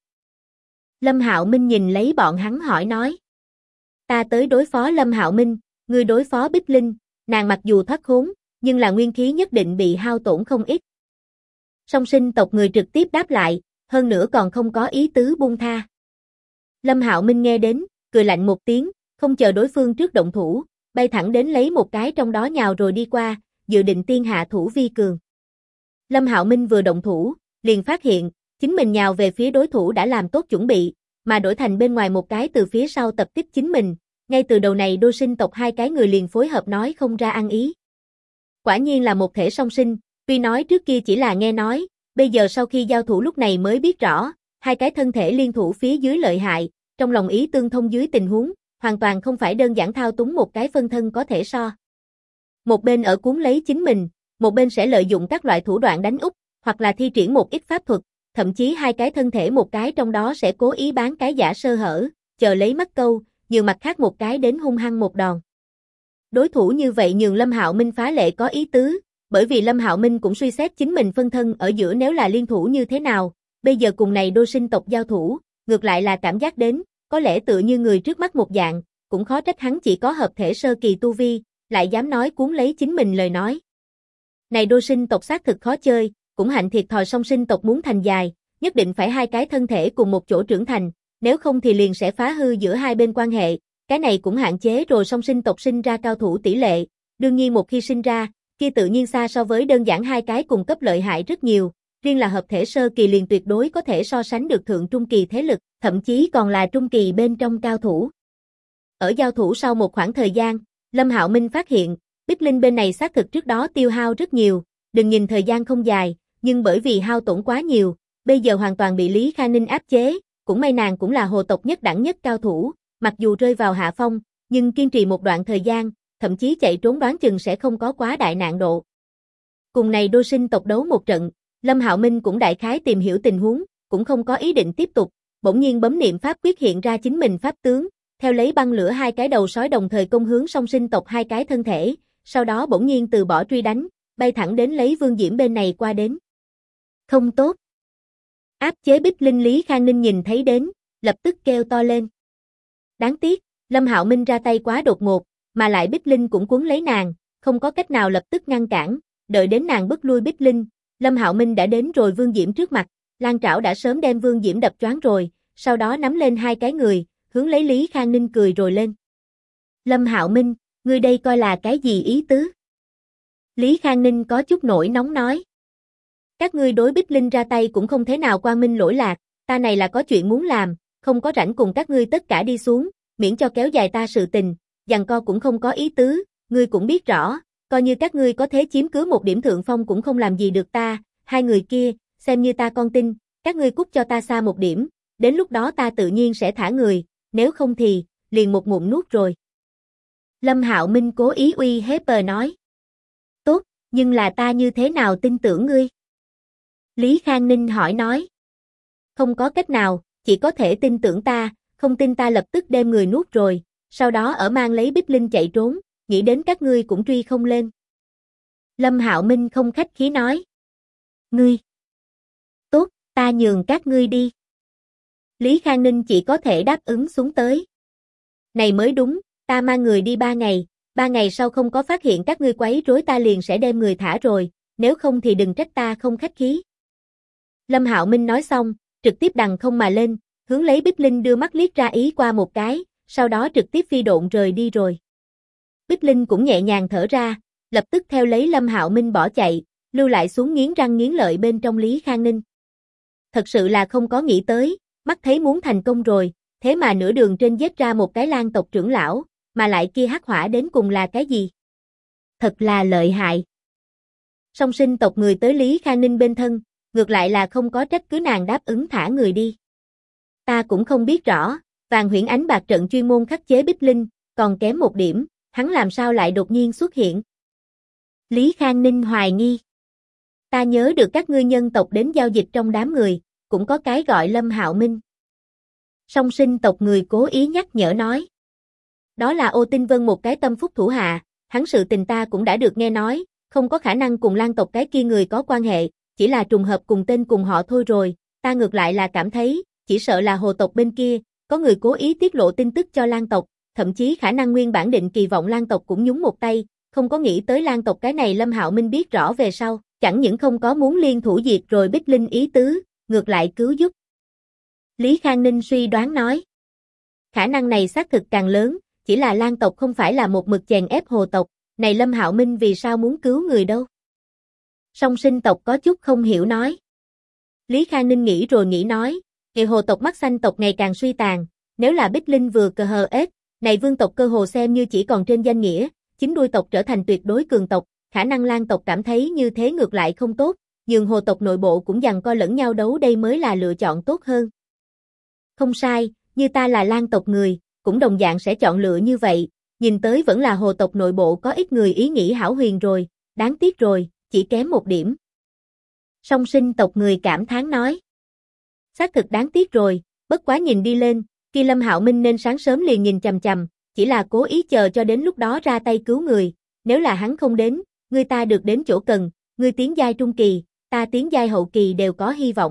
Lâm Hạo Minh nhìn lấy bọn hắn hỏi nói. Ta tới đối phó Lâm Hạo Minh, ngươi đối phó Bích Linh, nàng mặc dù thoát khốn, nhưng là nguyên khí nhất định bị hao tổn không ít. Song sinh tộc người trực tiếp đáp lại, hơn nữa còn không có ý tứ buông tha. Lâm Hạo Minh nghe đến, cười lạnh một tiếng, không chờ đối phương trước động thủ, bay thẳng đến lấy một cái trong đó nhào rồi đi qua, dự định tiên hạ thủ vi cường. Lâm Hạo Minh vừa động thủ, liền phát hiện, chính mình nhào về phía đối thủ đã làm tốt chuẩn bị, mà đổi thành bên ngoài một cái từ phía sau tập kích chính mình, ngay từ đầu này đôi sinh tộc hai cái người liền phối hợp nói không ra ăn ý. Quả nhiên là một thể song sinh, tuy nói trước kia chỉ là nghe nói, bây giờ sau khi giao thủ lúc này mới biết rõ, hai cái thân thể liên thủ phía dưới lợi hại, trong lòng ý tương thông dưới tình huống, hoàn toàn không phải đơn giản thao túng một cái phân thân có thể so. Một bên ở cuốn lấy chính mình, một bên sẽ lợi dụng các loại thủ đoạn đánh úp, hoặc là thi triển một ít pháp thuật, thậm chí hai cái thân thể một cái trong đó sẽ cố ý bán cái giả sơ hở, chờ lấy mắc câu, nhường mặt khác một cái đến hung hăng một đòn. Đối thủ như vậy nhường Lâm Hạo Minh phá lệ có ý tứ, bởi vì Lâm Hạo Minh cũng suy xét chính mình phân thân ở giữa nếu là liên thủ như thế nào, bây giờ cùng này đôi sinh tộc giao thủ, ngược lại là cảm giác đến, có lẽ tựa như người trước mắt một dạng, cũng khó trách hắn chỉ có hợp thể sơ kỳ tu vi, lại dám nói cuốn lấy chính mình lời nói. Này đôi sinh tộc xác thực khó chơi, cũng hạnh thiệt thòi song sinh tộc muốn thành dài, nhất định phải hai cái thân thể cùng một chỗ trưởng thành, nếu không thì liền sẽ phá hư giữa hai bên quan hệ, cái này cũng hạn chế rồi song sinh tộc sinh ra cao thủ tỷ lệ, đương nhiên một khi sinh ra, kia tự nhiên xa so với đơn giản hai cái cùng cấp lợi hại rất nhiều, riêng là hợp thể sơ kỳ liền tuyệt đối có thể so sánh được thượng trung kỳ thế lực, thậm chí còn là trung kỳ bên trong cao thủ. Ở giao thủ sau một khoảng thời gian, Lâm Hạo Minh phát hiện, Bích Linh bên này xác thực trước đó tiêu hao rất nhiều, đừng nhìn thời gian không dài, nhưng bởi vì hao tổn quá nhiều, bây giờ hoàn toàn bị Lý Kha Ninh áp chế, cũng may nàng cũng là hồ tộc nhất đẳng nhất cao thủ, mặc dù rơi vào hạ phong, nhưng kiên trì một đoạn thời gian, thậm chí chạy trốn đoán chừng sẽ không có quá đại nạn độ. Cùng này đôi sinh tộc đấu một trận, Lâm Hạo Minh cũng đại khái tìm hiểu tình huống, cũng không có ý định tiếp tục, bỗng nhiên bấm niệm pháp quyết hiện ra chính mình pháp tướng, theo lấy băng lửa hai cái đầu sói đồng thời công hướng song sinh tộc hai cái thân thể, sau đó bỗng nhiên từ bỏ truy đánh, bay thẳng đến lấy Vương Diễm bên này qua đến. Không tốt. Áp chế Bích Linh Lý Khang Ninh nhìn thấy đến, lập tức kêu to lên. Đáng tiếc, Lâm Hạo Minh ra tay quá đột ngột, mà lại Bích Linh cũng cuốn lấy nàng, không có cách nào lập tức ngăn cản, đợi đến nàng bức lui Bích Linh, Lâm Hạo Minh đã đến rồi Vương Diễm trước mặt, Lan Trảo đã sớm đem Vương Diễm đập choáng rồi, sau đó nắm lên hai cái người, hướng lấy Lý Khang Ninh cười rồi lên. Lâm Hạo Minh, ngươi đây coi là cái gì ý tứ? Lý Khang Ninh có chút nổi nóng nói. Các ngươi đối Bích Linh ra tay cũng không thế nào quang minh lỗi lạc, ta này là có chuyện muốn làm, không có rảnh cùng các ngươi tất cả đi xuống, miễn cho kéo dài ta sự tình, giằng co cũng không có ý tứ, ngươi cũng biết rõ, coi như các ngươi có thế chiếm cứ một điểm thượng phong cũng không làm gì được ta, hai người kia, xem như ta con tin, các ngươi cút cho ta xa một điểm, đến lúc đó ta tự nhiên sẽ thả người, nếu không thì, liền một ngụm nuốt rồi. Lâm Hạo Minh cố ý uy hiếp nói. Tốt, nhưng là ta như thế nào tin tưởng ngươi? Lý Khang Ninh hỏi nói. Không có cách nào, chỉ có thể tin tưởng ta, không tin ta lập tức đem người nuốt rồi, sau đó ở mang lấy Bích Linh chạy trốn, nghĩ đến các ngươi cũng truy không lên. Lâm Hạo Minh không khách khí nói. Ngươi. Tốt, ta nhường các ngươi đi. Lý Khang Ninh chỉ có thể đáp ứng xuống tới. Này mới đúng, ta mang người đi 3 ngày, 3 ngày sau không có phát hiện các ngươi quấy rối ta liền sẽ đem người thả rồi, nếu không thì đừng trách ta không khách khí. Lâm Hạo Minh nói xong, trực tiếp đằng không mà lên, hướng lấy Bích Linh đưa mắt liếc ra ý qua một cái, sau đó trực tiếp phi độn rời đi rồi. Bích Linh cũng nhẹ nhàng thở ra, lập tức theo lấy Lâm Hạo Minh bỏ chạy, lưu lại xuống nghiến răng nghiến lợi bên trong Lý Khang Ninh. Thật sự là không có nghĩ tới, mắt thấy muốn thành công rồi, thế mà nửa đường trên giết ra một cái Lan tộc trưởng lão, mà lại kia hắc hỏa đến cùng là cái gì? Thật là lợi hại. Song sinh tộc người tới Lý Khang Ninh bên thân, ngược lại là không có trách cứ nàng đáp ứng thả người đi. Ta cũng không biết rõ, Vàng Huyễn Ánh Bạc trận chuyên môn khắc chế Bích Linh, còn kém một điểm, hắn làm sao lại đột nhiên xuất hiện? Lý Khang Ninh hoài nghi. Ta nhớ được các ngươi nhân tộc đến giao dịch trong đám người, cũng có cái gọi Lâm Hạo Minh. Song sinh tộc người cố ý nhắc nhở nói. Đó là Ô Tinh Vân một cái tâm phúc thủ hạ, hắn sự tình ta cũng đã được nghe nói, không có khả năng cùng Lan tộc cái kia người có quan hệ, chỉ là trùng hợp cùng tên cùng họ thôi rồi, ta ngược lại là cảm thấy, chỉ sợ là hồ tộc bên kia, có người cố ý tiết lộ tin tức cho Lan tộc, thậm chí khả năng nguyên bản định kỳ vọng Lan tộc cũng nhúng một tay, không có nghĩ tới Lan tộc cái này Lâm Hạo Minh biết rõ về sau, chẳng những không có muốn liên thủ diệt rồi Bích Linh ý tứ, ngược lại cứu giúp. Lý Khang Ninh suy đoán nói. Khả năng này xác thực càng lớn, chỉ là Lan tộc không phải là một mực chèn ép hồ tộc, này Lâm Hạo Minh vì sao muốn cứu người đâu? Song sinh tộc có chút không hiểu nói. Lý Khang Ninh nghĩ rồi nghĩ nói, ngày hồ tộc mắt xanh tộc ngày càng suy tàn, nếu là Bích Linh vừa cờ hờ ết, này vương tộc cơ hồ xem như chỉ còn trên danh nghĩa, chính đuôi tộc trở thành tuyệt đối cường tộc, khả năng Lan tộc cảm thấy như thế ngược lại không tốt, nhường hồ tộc nội bộ cũng giằng co lẫn nhau đấu đây mới là lựa chọn tốt hơn. Không sai, như ta là Lan tộc người, cũng đồng dạng sẽ chọn lựa như vậy, nhìn tới vẫn là hồ tộc nội bộ có ít người ý nghĩ hão huyền rồi, đáng tiếc rồi, chỉ kém một điểm. Song sinh tộc người cảm thán nói. Xác thực đáng tiếc rồi, bất quá nhìn đi lên, kia Lâm Hạo Minh nên sáng sớm liền nhìn chằm chằm, chỉ là cố ý chờ cho đến lúc đó ra tay cứu người, nếu là hắn không đến, người ta được đến chỗ cần, người tiến giai trung kỳ, ta tiến giai hậu kỳ đều có hy vọng.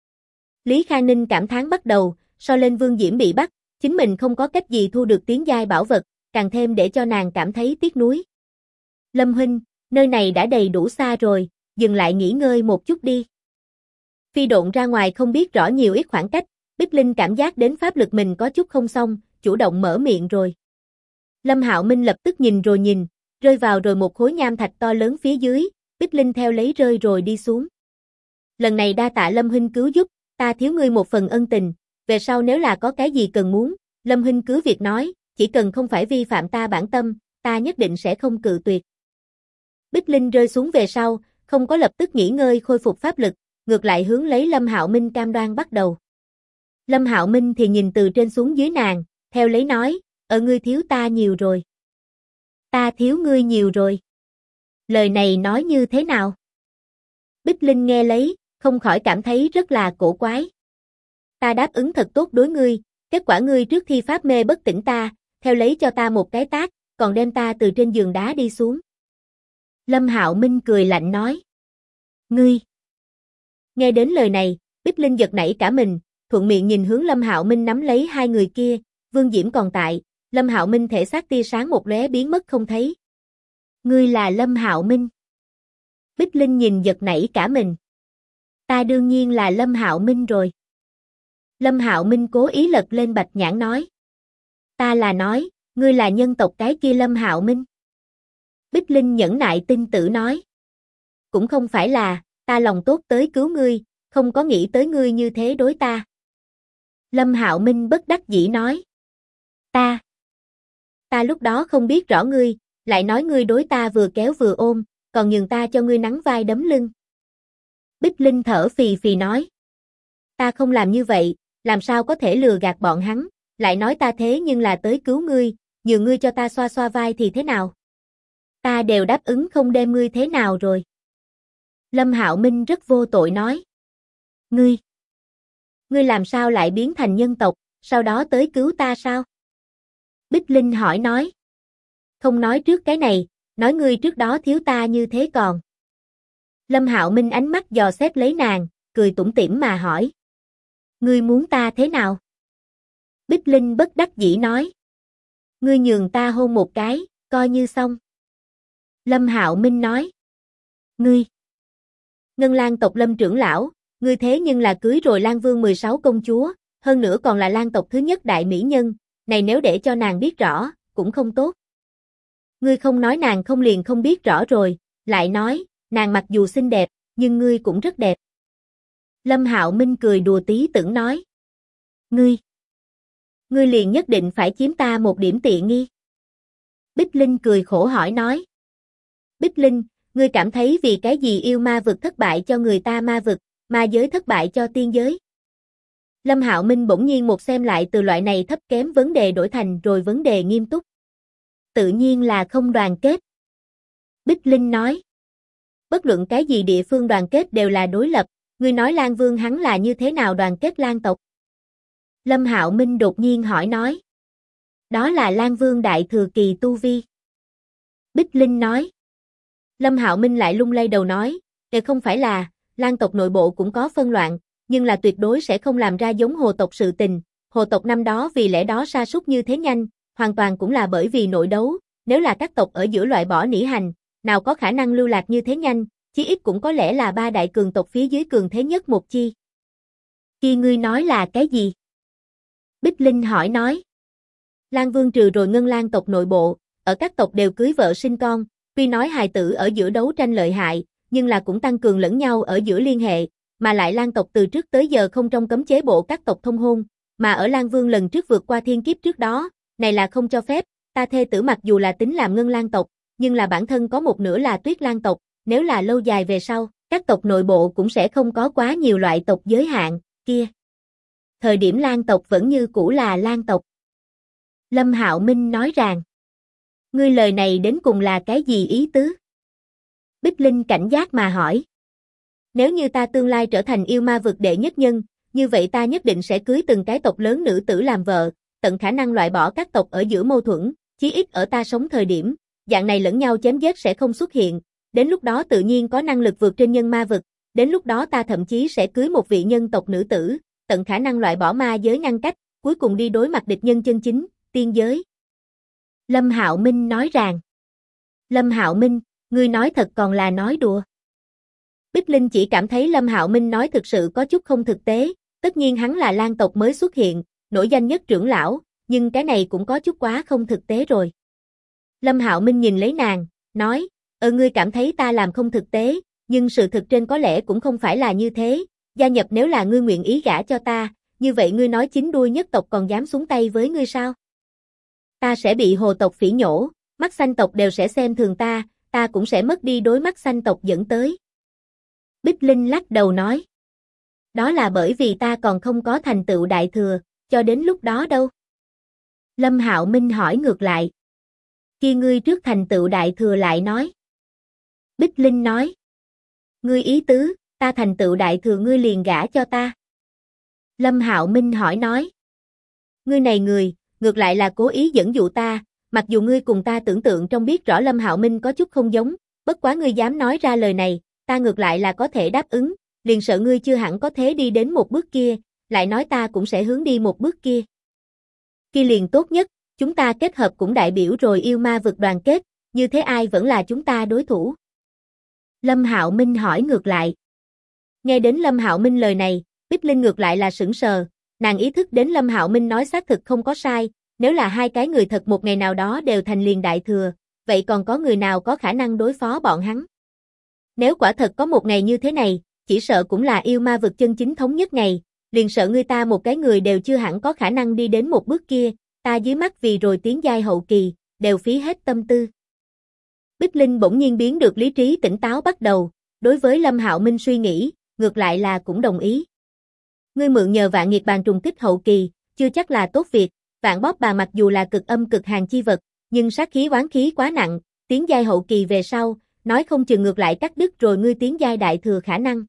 Lý Khang Ninh cảm thán bắt đầu, so lên Vương Diễm bị bắt, chính mình không có cách gì thu được tiến giai bảo vật, càng thêm để cho nàng cảm thấy tiếc nuối. Lâm huynh, nơi này đã đầy đủ xa rồi, dừng lại nghỉ ngơi một chút đi. Phi độn ra ngoài không biết rõ nhiều ít khoảng cách, Bích Linh cảm giác đến pháp lực mình có chút không xong, chủ động mở miệng rồi. Lâm Hạo Minh lập tức nhìn rồi nhìn, rơi vào rồi một khối nham thạch to lớn phía dưới, Bích Linh theo lấy rơi rồi đi xuống. Lần này đa tạ Lâm huynh cứu giúp, ta thiếu ngươi một phần ân tình, về sau nếu là có cái gì cần muốn, Lâm huynh cứ việc nói, chỉ cần không phải vi phạm ta bản tâm, ta nhất định sẽ không cự tuyệt. Bích Linh rơi xuống về sau, không có lập tức nghỉ ngơi khôi phục pháp lực, ngược lại hướng lấy Lâm Hạo Minh cam đoan bắt đầu. Lâm Hạo Minh thì nhìn từ trên xuống dưới nàng, theo lấy nói, ngươi thiếu ta nhiều rồi. Ta thiếu ngươi nhiều rồi. Lời này nói như thế nào? Bích Linh nghe lấy, không khỏi cảm thấy rất là cổ quái. Ta đáp ứng thật tốt đối ngươi, kết quả ngươi trước thi pháp mê bất tỉnh ta, theo lấy cho ta một cái tát, còn đem ta từ trên giường đá đi xuống. Lâm Hạo Minh cười lạnh nói. Ngươi! Nghe đến lời này, Bích Linh giật nảy cả mình, thuận miệng nhìn hướng Lâm Hạo Minh nắm lấy hai người kia, Vương Diễm còn tại, Lâm Hạo Minh thể xác tia sáng một lóe biến mất không thấy. Ngươi là Lâm Hạo Minh. Bích Linh nhìn giật nảy cả mình. Ta đương nhiên là Lâm Hạo Minh rồi. Lâm Hạo Minh cố ý lật lên bạch nhãn nói. Ta là nói, ngươi là nhân tộc cái kia Lâm Hạo Minh. Bích Linh nhẫn nại tinh tử nói. Cũng không phải là, ta lòng tốt tới cứu ngươi, không có nghĩ tới ngươi như thế đối ta. Lâm Hạo Minh bất đắc dĩ nói. Ta lúc đó không biết rõ ngươi, lại nói ngươi đối ta vừa kéo vừa ôm, còn nhường ta cho ngươi nắng vai đấm lưng. Bích Linh thở phì phì nói. Ta không làm như vậy, làm sao có thể lừa gạt bọn hắn, lại nói ta thế nhưng là tới cứu ngươi, nhường ngươi cho ta xoa xoa vai thì thế nào? Ta đều đáp ứng không đem ngươi thế nào rồi. Lâm Hạo Minh rất vô tội nói. Ngươi làm sao lại biến thành nhân tộc, sau đó tới cứu ta sao? Bích Linh hỏi nói. Không nói trước cái này, nói ngươi trước đó thiếu ta như thế còn. Lâm Hạo Minh ánh mắt dò xét lấy nàng, cười tủm tỉm mà hỏi. Ngươi muốn ta thế nào? Bích Linh bất đắc dĩ nói. Ngươi nhường ta hôn một cái, coi như xong. Lâm Hạo Minh nói. Ngươi Ngân Lang tộc Lâm trưởng lão, ngươi thế nhưng là cưới rồi Lang Vương 16 công chúa, hơn nữa còn là Lang tộc thứ nhất đại mỹ nhân, này nếu để cho nàng biết rõ, cũng không tốt. Ngươi không nói nàng không liền không biết rõ rồi, lại nói, nàng mặc dù xinh đẹp, nhưng ngươi cũng rất đẹp. Lâm Hạo Minh cười đùa tí tưởng nói. Ngươi liền nhất định phải chiếm ta một điểm tiện nghi. Bích Linh cười khổ hỏi nói. Bích Linh, ngươi cảm thấy vì cái gì yêu ma vực thất bại cho người ta ma vực, ma giới thất bại cho tiên giới? Lâm Hạo Minh bỗng nhiên một xem lại từ loại này thấp kém vấn đề đổi thành rồi vấn đề nghiêm túc. Tự nhiên là không đoàn kết. Bích Linh nói. Bất luận cái gì địa phương đoàn kết đều là đối lập, ngươi nói Lang Vương hắn là như thế nào đoàn kết Lang tộc? Lâm Hạo Minh đột nhiên hỏi nói. Đó là Lang Vương đại thừa kỳ tu vi. Bích Linh nói. Lâm Hạo Minh lại lung lay đầu nói, không phải là, Lang tộc nội bộ cũng có phân loạn, nhưng là tuyệt đối sẽ không làm ra giống Hồ tộc sự tình, Hồ tộc năm đó vì lẽ đó sa sút như thế nhanh, hoàn toàn cũng là bởi vì nội đấu, nếu là các tộc ở giữa loại bỏ nỉ hành, nào có khả năng lưu lạc như thế nhanh, chí ít cũng có lẽ là ba đại cường tộc phía dưới cường thế nhất một chi. Khi ngươi nói là cái gì? Bích Linh hỏi nói. Lang Vương trừ rồi Ngân Lang tộc nội bộ, ở các tộc đều cưới vợ sinh con, tuy nói hài tử ở giữa đấu tranh lợi hại, nhưng là cũng tăng cường lẫn nhau ở giữa liên hệ, mà lại Lang tộc từ trước tới giờ không trong cấm chế bộ các tộc thông hôn, mà ở Lang Vương lần trước vượt qua thiên kiếp trước đó, này là không cho phép, ta thê tử mặc dù là tính làm Ngân Lang tộc, nhưng là bản thân có một nửa là Tuyết Lang tộc, nếu là lâu dài về sau, các tộc nội bộ cũng sẽ không có quá nhiều loại tộc giới hạn, kia. Thời điểm Lang tộc vẫn như cũ là Lang tộc. Lâm Hạo Minh nói rằng, ngươi lời này đến cùng là cái gì ý tứ? Bích Linh cảnh giác mà hỏi. Nếu như ta tương lai trở thành yêu ma vực đệ nhất nhân, như vậy ta nhất định sẽ cưới từng cái tộc lớn nữ tử làm vợ, tận khả năng loại bỏ các tộc ở giữa mâu thuẫn, chí ít ở ta sống thời điểm, dạng này lẫn nhau chém giết sẽ không xuất hiện, đến lúc đó tự nhiên có năng lực vượt trên nhân ma vực, đến lúc đó ta thậm chí sẽ cưới một vị nhân tộc nữ tử, tận khả năng loại bỏ ma giới ngăn cách, cuối cùng đi đối mặt địch nhân chân chính, tiên giới. Lâm Hạo Minh nói rằng. Lâm Hạo Minh, ngươi nói thật còn là nói đùa. Bích Linh chỉ cảm thấy Lâm Hạo Minh nói thực sự có chút không thực tế, tất nhiên hắn là Lang tộc mới xuất hiện, nổi danh nhất trưởng lão, nhưng cái này cũng có chút quá không thực tế rồi. Lâm Hạo Minh nhìn lấy nàng, nói, ngươi cảm thấy ta làm không thực tế, nhưng sự thực trên có lẽ cũng không phải là như thế, gia nhập nếu là ngươi nguyện ý gả cho ta, như vậy ngươi nói chính đuôi nhất tộc còn dám xuống tay với ngươi sao? Ta sẽ bị hồ tộc phỉ nhổ, mắt xanh tộc đều sẽ xem thường ta cũng sẽ mất đi đối mắt xanh tộc dẫn tới. Bích Linh lắc đầu nói. Đó là bởi vì ta còn không có thành tựu đại thừa, cho đến lúc đó đâu. Lâm Hạo Minh hỏi ngược lại. Khi ngươi trước thành tựu đại thừa lại nói. Bích Linh nói. Ngươi ý tứ, ta thành tựu đại thừa ngươi liền gả cho ta. Lâm Hạo Minh hỏi nói. Ngươi này người, ngược lại là cố ý dẫn dụ ta, mặc dù ngươi cùng ta tưởng tượng trong biết rõ Lâm Hạo Minh có chút không giống, bất quá ngươi dám nói ra lời này, ta ngược lại là có thể đáp ứng, liền sợ ngươi chưa hẳn có thế đi đến một bước kia, lại nói ta cũng sẽ hướng đi một bước kia. Kia liền tốt nhất, chúng ta kết hợp cũng đại biểu rồi yêu ma vực đoàn kết, như thế ai vẫn là chúng ta đối thủ. Lâm Hạo Minh hỏi ngược lại. Nghe đến Lâm Hạo Minh lời này, Bích Linh ngược lại là sững sờ, nàng ý thức đến Lâm Hạo Minh nói xác thực không có sai, nếu là hai cái người thật một ngày nào đó đều thành liền đại thừa, vậy còn có người nào có khả năng đối phó bọn hắn? Nếu quả thật có một ngày như thế này, chỉ sợ cũng là yêu ma vực chân chính thống nhất ngày, liền sợ người ta một cái người đều chưa hẳn có khả năng đi đến một bước kia, ta dưới mắt vì rồi tiến giai hậu kỳ, đều phí hết tâm tư. Bích Linh bỗng nhiên biến được lý trí tỉnh táo bắt đầu, đối với Lâm Hạo Minh suy nghĩ, ngược lại là cũng đồng ý. Ngươi mượn nhờ vạn nghiệt bàn trùng kích hậu kỳ, chưa chắc là tốt việc, vạn bóp bà mặc dù là cực âm cực hàn chi vật, nhưng sát khí oán khí quá nặng, tiến giai hậu kỳ về sau, nói không chừng ngược lại cắt đứt rồi ngươi tiến giai đại thừa khả năng.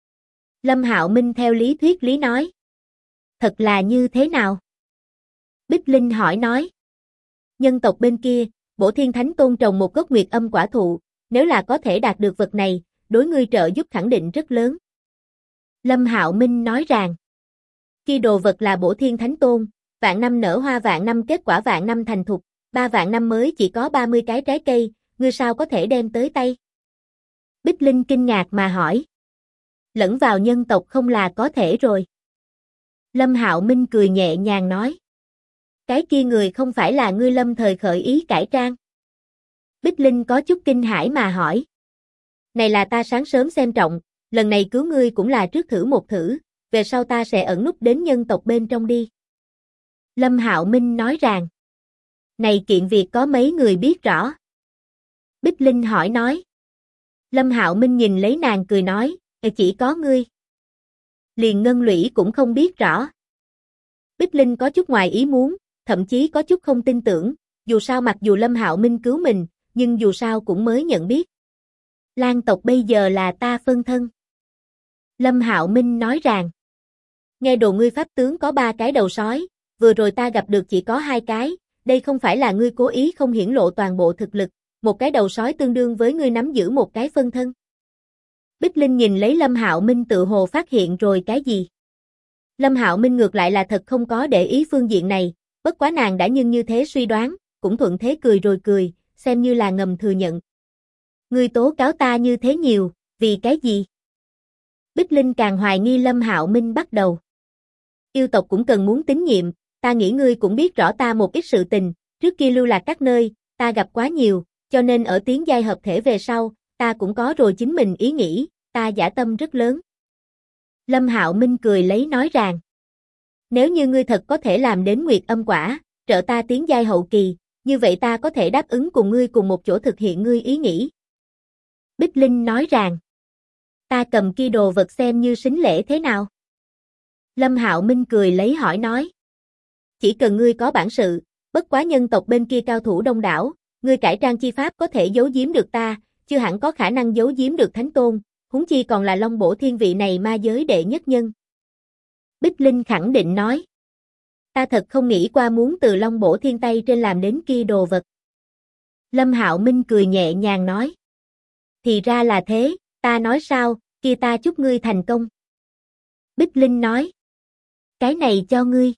Lâm Hạo Minh theo lý thuyết lý nói. Thật là như thế nào? Bích Linh hỏi nói. Nhân tộc bên kia, Bổ Thiên Thánh Tôn trồng một gốc nguyệt âm quả thụ, nếu là có thể đạt được vật này, đối ngươi trợ giúp khẳng định rất lớn. Lâm Hạo Minh nói rằng, khi đồ vật là Bổ Thiên Thánh Tôn, vạn năm nở hoa vạn năm kết quả vạn năm thành thục, 3 vạn năm mới chỉ có 30 cái trái cây, ngươi sao có thể đem tới tay? Bích Linh kinh ngạc mà hỏi. Lẫn vào nhân tộc không là có thể rồi. Lâm Hạo Minh cười nhẹ nhàng nói. Cái kia người không phải là ngươi lâm thời khởi ý cải trang. Bích Linh có chút kinh hãi mà hỏi. Này là ta sáng sớm xem trọng, lần này cứu ngươi cũng là trước thử một thử, về sau ta sẽ ẩn núp đến nhân tộc bên trong đi. Lâm Hạo Minh nói rằng. Này kiện việc có mấy người biết rõ? Bích Linh hỏi nói. Lâm Hạo Minh nhìn lấy nàng cười nói, chỉ có ngươi. Liền Ngân Lũy cũng không biết rõ. Bích Linh có chút ngoài ý muốn, thậm chí có chút không tin tưởng, dù sao mặc dù Lâm Hạo Minh cứu mình, nhưng dù sao cũng mới nhận biết. Lan tộc bây giờ là ta phân thân. Lâm Hạo Minh nói rằng. Nghe đồ ngươi pháp tướng có 3 cái đầu sói, vừa rồi ta gặp được chỉ có 2 cái, đây không phải là ngươi cố ý không hiển lộ toàn bộ thực lực, một cái đầu sói tương đương với ngươi nắm giữ một cái phân thân. Bích Linh nhìn lấy Lâm Hạo Minh tự hồ phát hiện rồi cái gì. Lâm Hạo Minh ngược lại là thật không có để ý phương diện này, bất quá nàng đã như thế suy đoán, cũng thuận thế cười rồi cười, xem như là ngầm thừa nhận. Ngươi tố cáo ta như thế nhiều, vì cái gì? Bích Linh càng hoài nghi Lâm Hạo Minh bắt đầu. Yêu tộc cũng cần muốn tín nhiệm, ta nghĩ ngươi cũng biết rõ ta một ít sự tình, trước kia lưu lạc các nơi, ta gặp quá nhiều, cho nên ở tiến giai hợp thể về sau, ta cũng có rồi chính mình ý nghĩ, ta dã tâm rất lớn. Lâm Hạo Minh cười lấy nói rằng, nếu như ngươi thật có thể làm đến nguyệt âm quả, trợ ta tiến giai hậu kỳ, như vậy ta có thể đáp ứng cùng ngươi cùng một chỗ thực hiện ngươi ý nghĩ. Bích Linh nói rằng, ta cầm kia đồ vật xem như sính lễ thế nào? Lâm Hạo Minh cười lấy hỏi nói, chỉ cần ngươi có bản sự, bất quá nhân tộc bên kia cao thủ đông đảo, ngươi cải trang chi pháp có thể giấu giếm được ta, chưa hẳn có khả năng giấu giếm được Thánh Tôn, huống chi còn là Long Bổ Thiên vị này ma giới đệ nhất nhân. Bích Linh khẳng định nói, ta thật không nghĩ qua muốn từ Long Bổ Thiên tay trên làm đến kia đồ vật. Lâm Hạo Minh cười nhẹ nhàng nói, thì ra là thế, ta nói sao, kia ta chúc ngươi thành công. Bích Linh nói, cái này cho ngươi.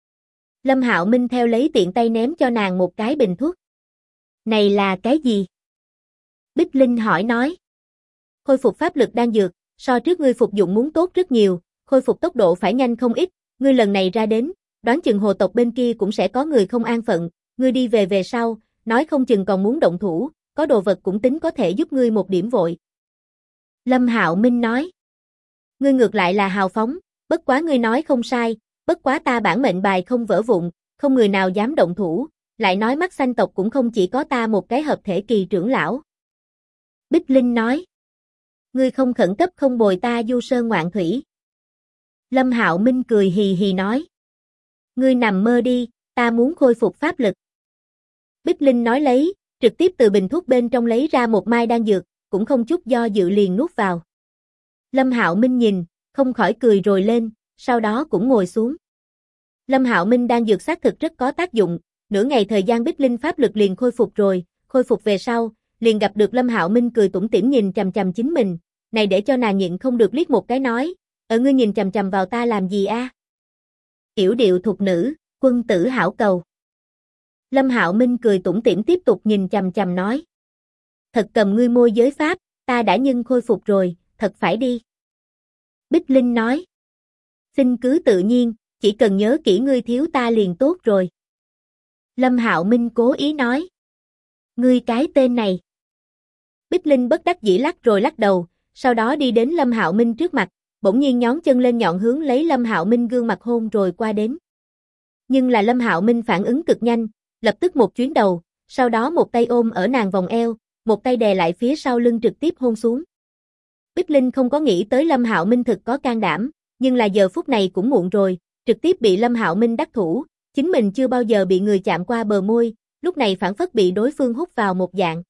Lâm Hạo Minh theo lấy tiện tay ném cho nàng một cái bình thuốc. Này là cái gì? Bích Linh hỏi nói. Khôi phục pháp lực đan dược, so trước ngươi phục dụng muốn tốt rất nhiều, khôi phục tốc độ phải nhanh không ít, ngươi lần này ra đến, đoán chừng hồ tộc bên kia cũng sẽ có người không an phận, ngươi đi về sau, nói không chừng còn muốn động thủ, có đồ vật cũng tính có thể giúp ngươi một điểm vội. Lâm Hạo Minh nói. Ngươi ngược lại là hào phóng, bất quá ngươi nói không sai, bất quá ta bản mệnh bài không vỡ vụn, không người nào dám động thủ, lại nói mắt xanh tộc cũng không chỉ có ta một cái hợp thể kỳ trưởng lão. Bích Linh nói. Ngươi không khẩn cấp không bồi ta du sơn ngoạn thủy. Lâm Hạo Minh cười hì hì nói. Ngươi nằm mơ đi, ta muốn khôi phục pháp lực. Bích Linh nói lấy, trực tiếp từ bình thuốc bên trong lấy ra một mai đan dược, cũng không chút do dự liền nuốt vào. Lâm Hạo Minh nhìn, không khỏi cười rồi lên, sau đó cũng ngồi xuống. Lâm Hạo Minh đan dược xác thực rất có tác dụng, nửa ngày thời gian Bích Linh pháp lực liền khôi phục rồi, khôi phục về sau, liền gặp được Lâm Hạo Minh cười tủm tỉm nhìn chằm chằm chính mình, này để cho nàng nhịn không được liếc một cái nói, ngươi nhìn chằm chằm vào ta làm gì a? Yểu điệu thục nữ, quân tử hảo cầu. Lâm Hạo Minh cười tủm tỉm tiếp tục nhìn chằm chằm nói. Thật cầm ngươi môi giới pháp, ta đã nhưng khôi phục rồi, thật phải đi. Bích Linh nói. Xin cứ tự nhiên, chỉ cần nhớ kỹ ngươi thiếu ta liền tốt rồi. Lâm Hạo Minh cố ý nói. Ngươi cái tên này. Bích Linh bất đắc dĩ lắc rồi lắc đầu, sau đó đi đến Lâm Hạo Minh trước mặt, bỗng nhiên nhón chân lên nhọn hướng lấy Lâm Hạo Minh gương mặt hôn rồi qua đến. Nhưng là Lâm Hạo Minh phản ứng cực nhanh, lập tức một chuyến đầu, sau đó một tay ôm ở nàng vòng eo, một tay đè lại phía sau lưng trực tiếp hôn xuống. Bích Linh không có nghĩ tới Lâm Hạo Minh thực có can đảm, nhưng là giờ phút này cũng muộn rồi, trực tiếp bị Lâm Hạo Minh đắc thủ, chính mình chưa bao giờ bị người chạm qua bờ môi, lúc này phản phất bị đối phương hút vào một dạng.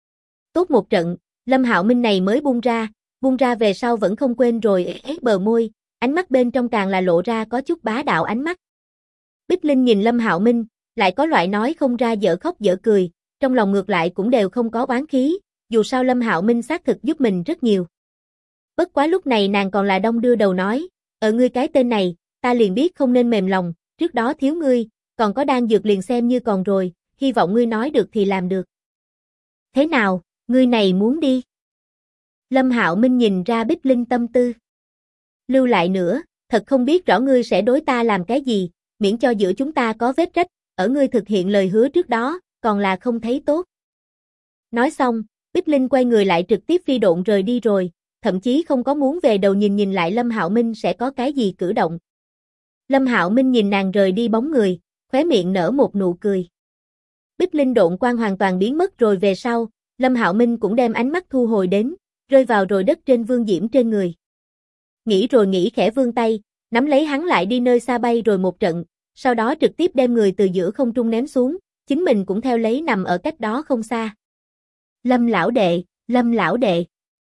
Tốt một trận, Lâm Hạo Minh này mới buông ra về sau vẫn không quên rồi ép bờ môi, ánh mắt bên trong càng là lộ ra có chút bá đạo ánh mắt. Bích Linh nhìn Lâm Hạo Minh, lại có loại nói không ra dở khóc dở cười, trong lòng ngược lại cũng đều không có oán khí, dù sao Lâm Hạo Minh xác thực giúp mình rất nhiều. Bất quá lúc này nàng còn là đong đưa đầu nói, ngươi cái tên này, ta liền biết không nên mềm lòng, trước đó thiếu ngươi, còn có đan dược liền xem như còn rồi, hy vọng ngươi nói được thì làm được. Thế nào, ngươi này muốn đi? Lâm Hạo Minh nhìn ra Bích Linh tâm tư. Lưu lại nữa, thật không biết rõ ngươi sẽ đối ta làm cái gì, miễn cho giữa chúng ta có vết rách, ở ngươi thực hiện lời hứa trước đó, còn là không thấy tốt. Nói xong, Bích Linh quay người lại trực tiếp phi độn rời đi rồi, thậm chí không có muốn về đầu nhìn lại Lâm Hạo Minh sẽ có cái gì cử động. Lâm Hạo Minh nhìn nàng rời đi bóng người, khóe miệng nở một nụ cười. Bích Linh độn quang hoàn toàn biến mất rồi về sau, Lâm Hạo Minh cũng đem ánh mắt thu hồi đến, rơi vào rồi đất trên Vương Diễm trên người. Nghĩ rồi nghĩ khẽ vươn tay, nắm lấy hắn lại đi nơi xa bay rồi một trận, sau đó trực tiếp đem người từ giữa không trung ném xuống, chính mình cũng theo lấy nằm ở cách đó không xa. Lâm lão đệ, Lâm lão đệ.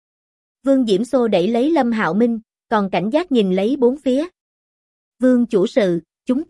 Vương Diễm xô đẩy lấy Lâm Hạo Minh, còn cảnh giác nhìn lấy bốn phía. Vương chủ sự,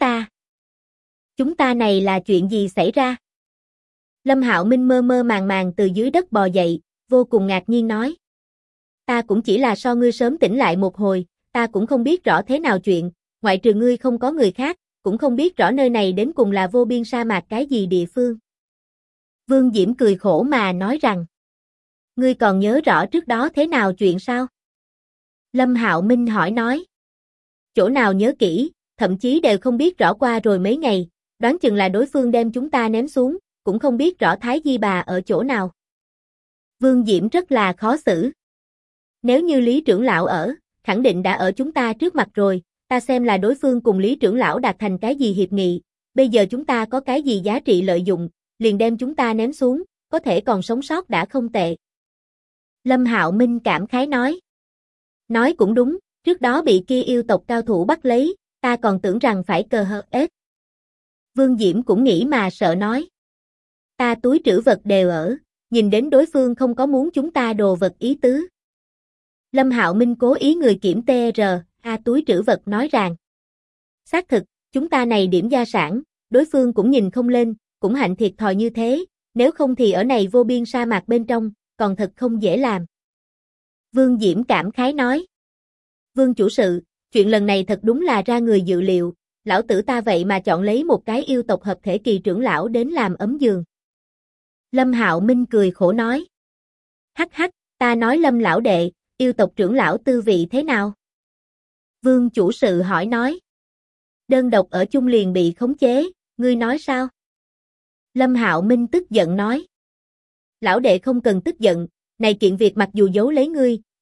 chúng ta này là chuyện gì xảy ra? Lâm Hạo Minh mơ mơ màng màng từ dưới đất bò dậy, vô cùng ngạc nhiên nói. Ta cũng chỉ là so ngươi sớm tỉnh lại một hồi, ta cũng không biết rõ thế nào chuyện, ngoại trừ ngươi không có người khác, cũng không biết rõ nơi này đến cùng là vô biên sa mạc cái gì địa phương. Vương Diễm cười khổ mà nói rằng. Ngươi còn nhớ rõ trước đó thế nào chuyện sao? Lâm Hạo Minh hỏi nói. Chỗ nào nhớ kỹ, thậm chí đều không biết rõ qua rồi mấy ngày, đoán chừng là đối phương đem chúng ta ném xuống, cũng không biết rõ Thái Di bà ở chỗ nào. Vương Diễm rất là khó xử. Nếu như Lý trưởng lão ở, khẳng định đã ở chúng ta trước mặt rồi, ta xem là đối phương cùng Lý trưởng lão đạt thành cái gì hiệp nghị, bây giờ chúng ta có cái gì giá trị lợi dụng, liền đem chúng ta ném xuống, có thể còn sống sót đã không tệ. Lâm Hạo Minh cảm khái nói. Nói cũng đúng, trước đó bị kia yêu tộc cao thủ bắt lấy, ta còn tưởng rằng phải cờ hờ ết. Vương Diễm cũng nghĩ mà sợ nói. Ta túi trữ vật đều ở, nhìn đến đối phương không có muốn chúng ta đồ vật ý tứ. Lâm Hạo Minh cố ý người kiểm túi trữ vật nói rằng. Xác thực, chúng ta này điểm gia sản, đối phương cũng nhìn không lên, cũng hạnh thiệt thòi như thế, nếu không thì ở này vô biên sa mạc bên trong, còn thật không dễ làm. Vương Diễm cảm khái nói. Vương chủ sự, chuyện lần này thật đúng là ra người dự liệu, lão tử ta vậy mà chọn lấy một cái yêu tộc hợp thể kỳ trưởng lão đến làm ấm giường. Lâm Hạo Minh cười khổ nói. Hắc hắc, ta nói Lâm lão đệ, yêu tộc trưởng lão tư vị thế nào? Vương chủ sự hỏi nói. Đơn độc ở chung liền bị khống chế, ngươi nói sao? Lâm Hạo Minh tức giận nói. Lão đệ không cần tức giận, này kiện việc mặc dù giấu lấy ngươi,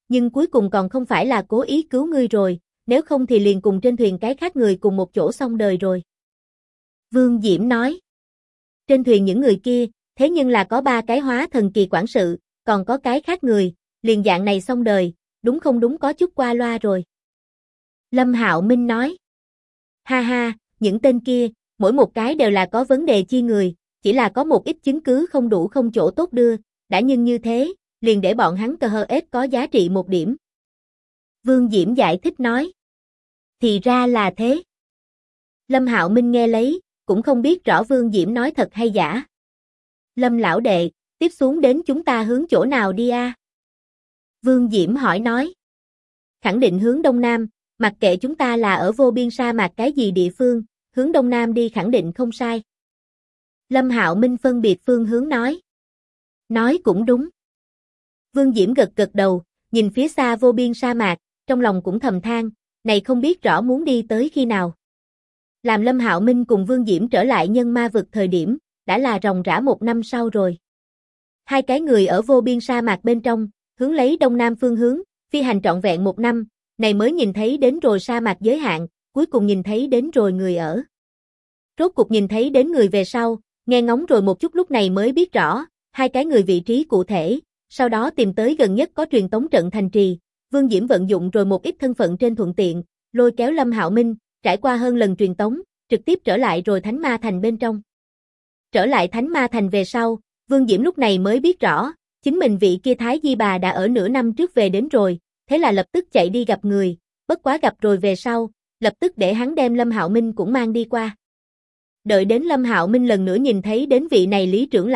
nhưng cuối cùng còn không phải là cố ý cứu ngươi rồi, nếu không thì liền cùng trên thuyền cái khác người cùng một chỗ xong đời rồi. Vương Diễm nói. Trên thuyền những người kia, thế nhưng là có 3 cái hóa thần kỳ quản sự, còn có cái khác người, liền dạng này xong đời, đúng không đúng có chút qua loa rồi. Lâm Hạo Minh nói. Ha ha, những tên kia, mỗi một cái đều là có vấn đề chi người, chỉ là có một ít chứng cứ không đủ không chỗ tốt đưa, đã nhưng như thế, liền để bọn hắn cơ hơ ết có giá trị một điểm. Vương Diễm giải thích nói. Thì ra là thế. Lâm Hạo Minh nghe lấy, cũng không biết rõ Vương Diễm nói thật hay giả. Lâm lão đệ, tiếp xuống đến chúng ta hướng chỗ nào đi a? Vương Diễm hỏi nói. Khẳng định hướng Đông Nam, mặc kệ chúng ta là ở vô biên sa mạc cái gì địa phương, hướng Đông Nam đi khẳng định không sai. Lâm Hạo Minh phân biệt phương hướng nói. Nói cũng đúng. Vương Diễm gật gật đầu, nhìn phía xa vô biên sa mạc, trong lòng cũng thầm than, này không biết rõ muốn đi tới khi nào. Làm Lâm Hạo Minh cùng Vương Diễm trở lại nhân ma vực thời điểm, đã là ròng rã 1 năm sau rồi. Hai cái người ở vô biên sa mạc bên trong, hướng lấy đông nam phương hướng, phi hành trọn vẹn 1 năm, này mới nhìn thấy đến rồi sa mạc giới hạn, cuối cùng nhìn thấy đến rồi người ở. Rốt cuộc nhìn thấy đến người về sau, nghe ngóng rồi một chút lúc này mới biết rõ, hai cái người vị trí cụ thể, sau đó tìm tới gần nhất có truyền tống trận thành trì, Vương Diễm vận dụng rồi một ít thân phận trên thuận tiện, lôi kéo Lâm Hạo Minh, trải qua hơn lần truyền tống, trực tiếp trở lại rồi Thánh Ma Thành bên trong. Trở lại Thánh Ma Thành về sau, Vương Diễm lúc này mới biết rõ, chính mình vị kia Thái Di bà đã ở nửa năm trước về đến rồi, thế là lập tức chạy đi gặp người, bất quá gặp rồi về sau, lập tức để hắn đem Lâm Hạo Minh cũng mang đi qua. Đợi đến Lâm Hạo Minh lần nữa nhìn thấy đến vị này Lý trưởng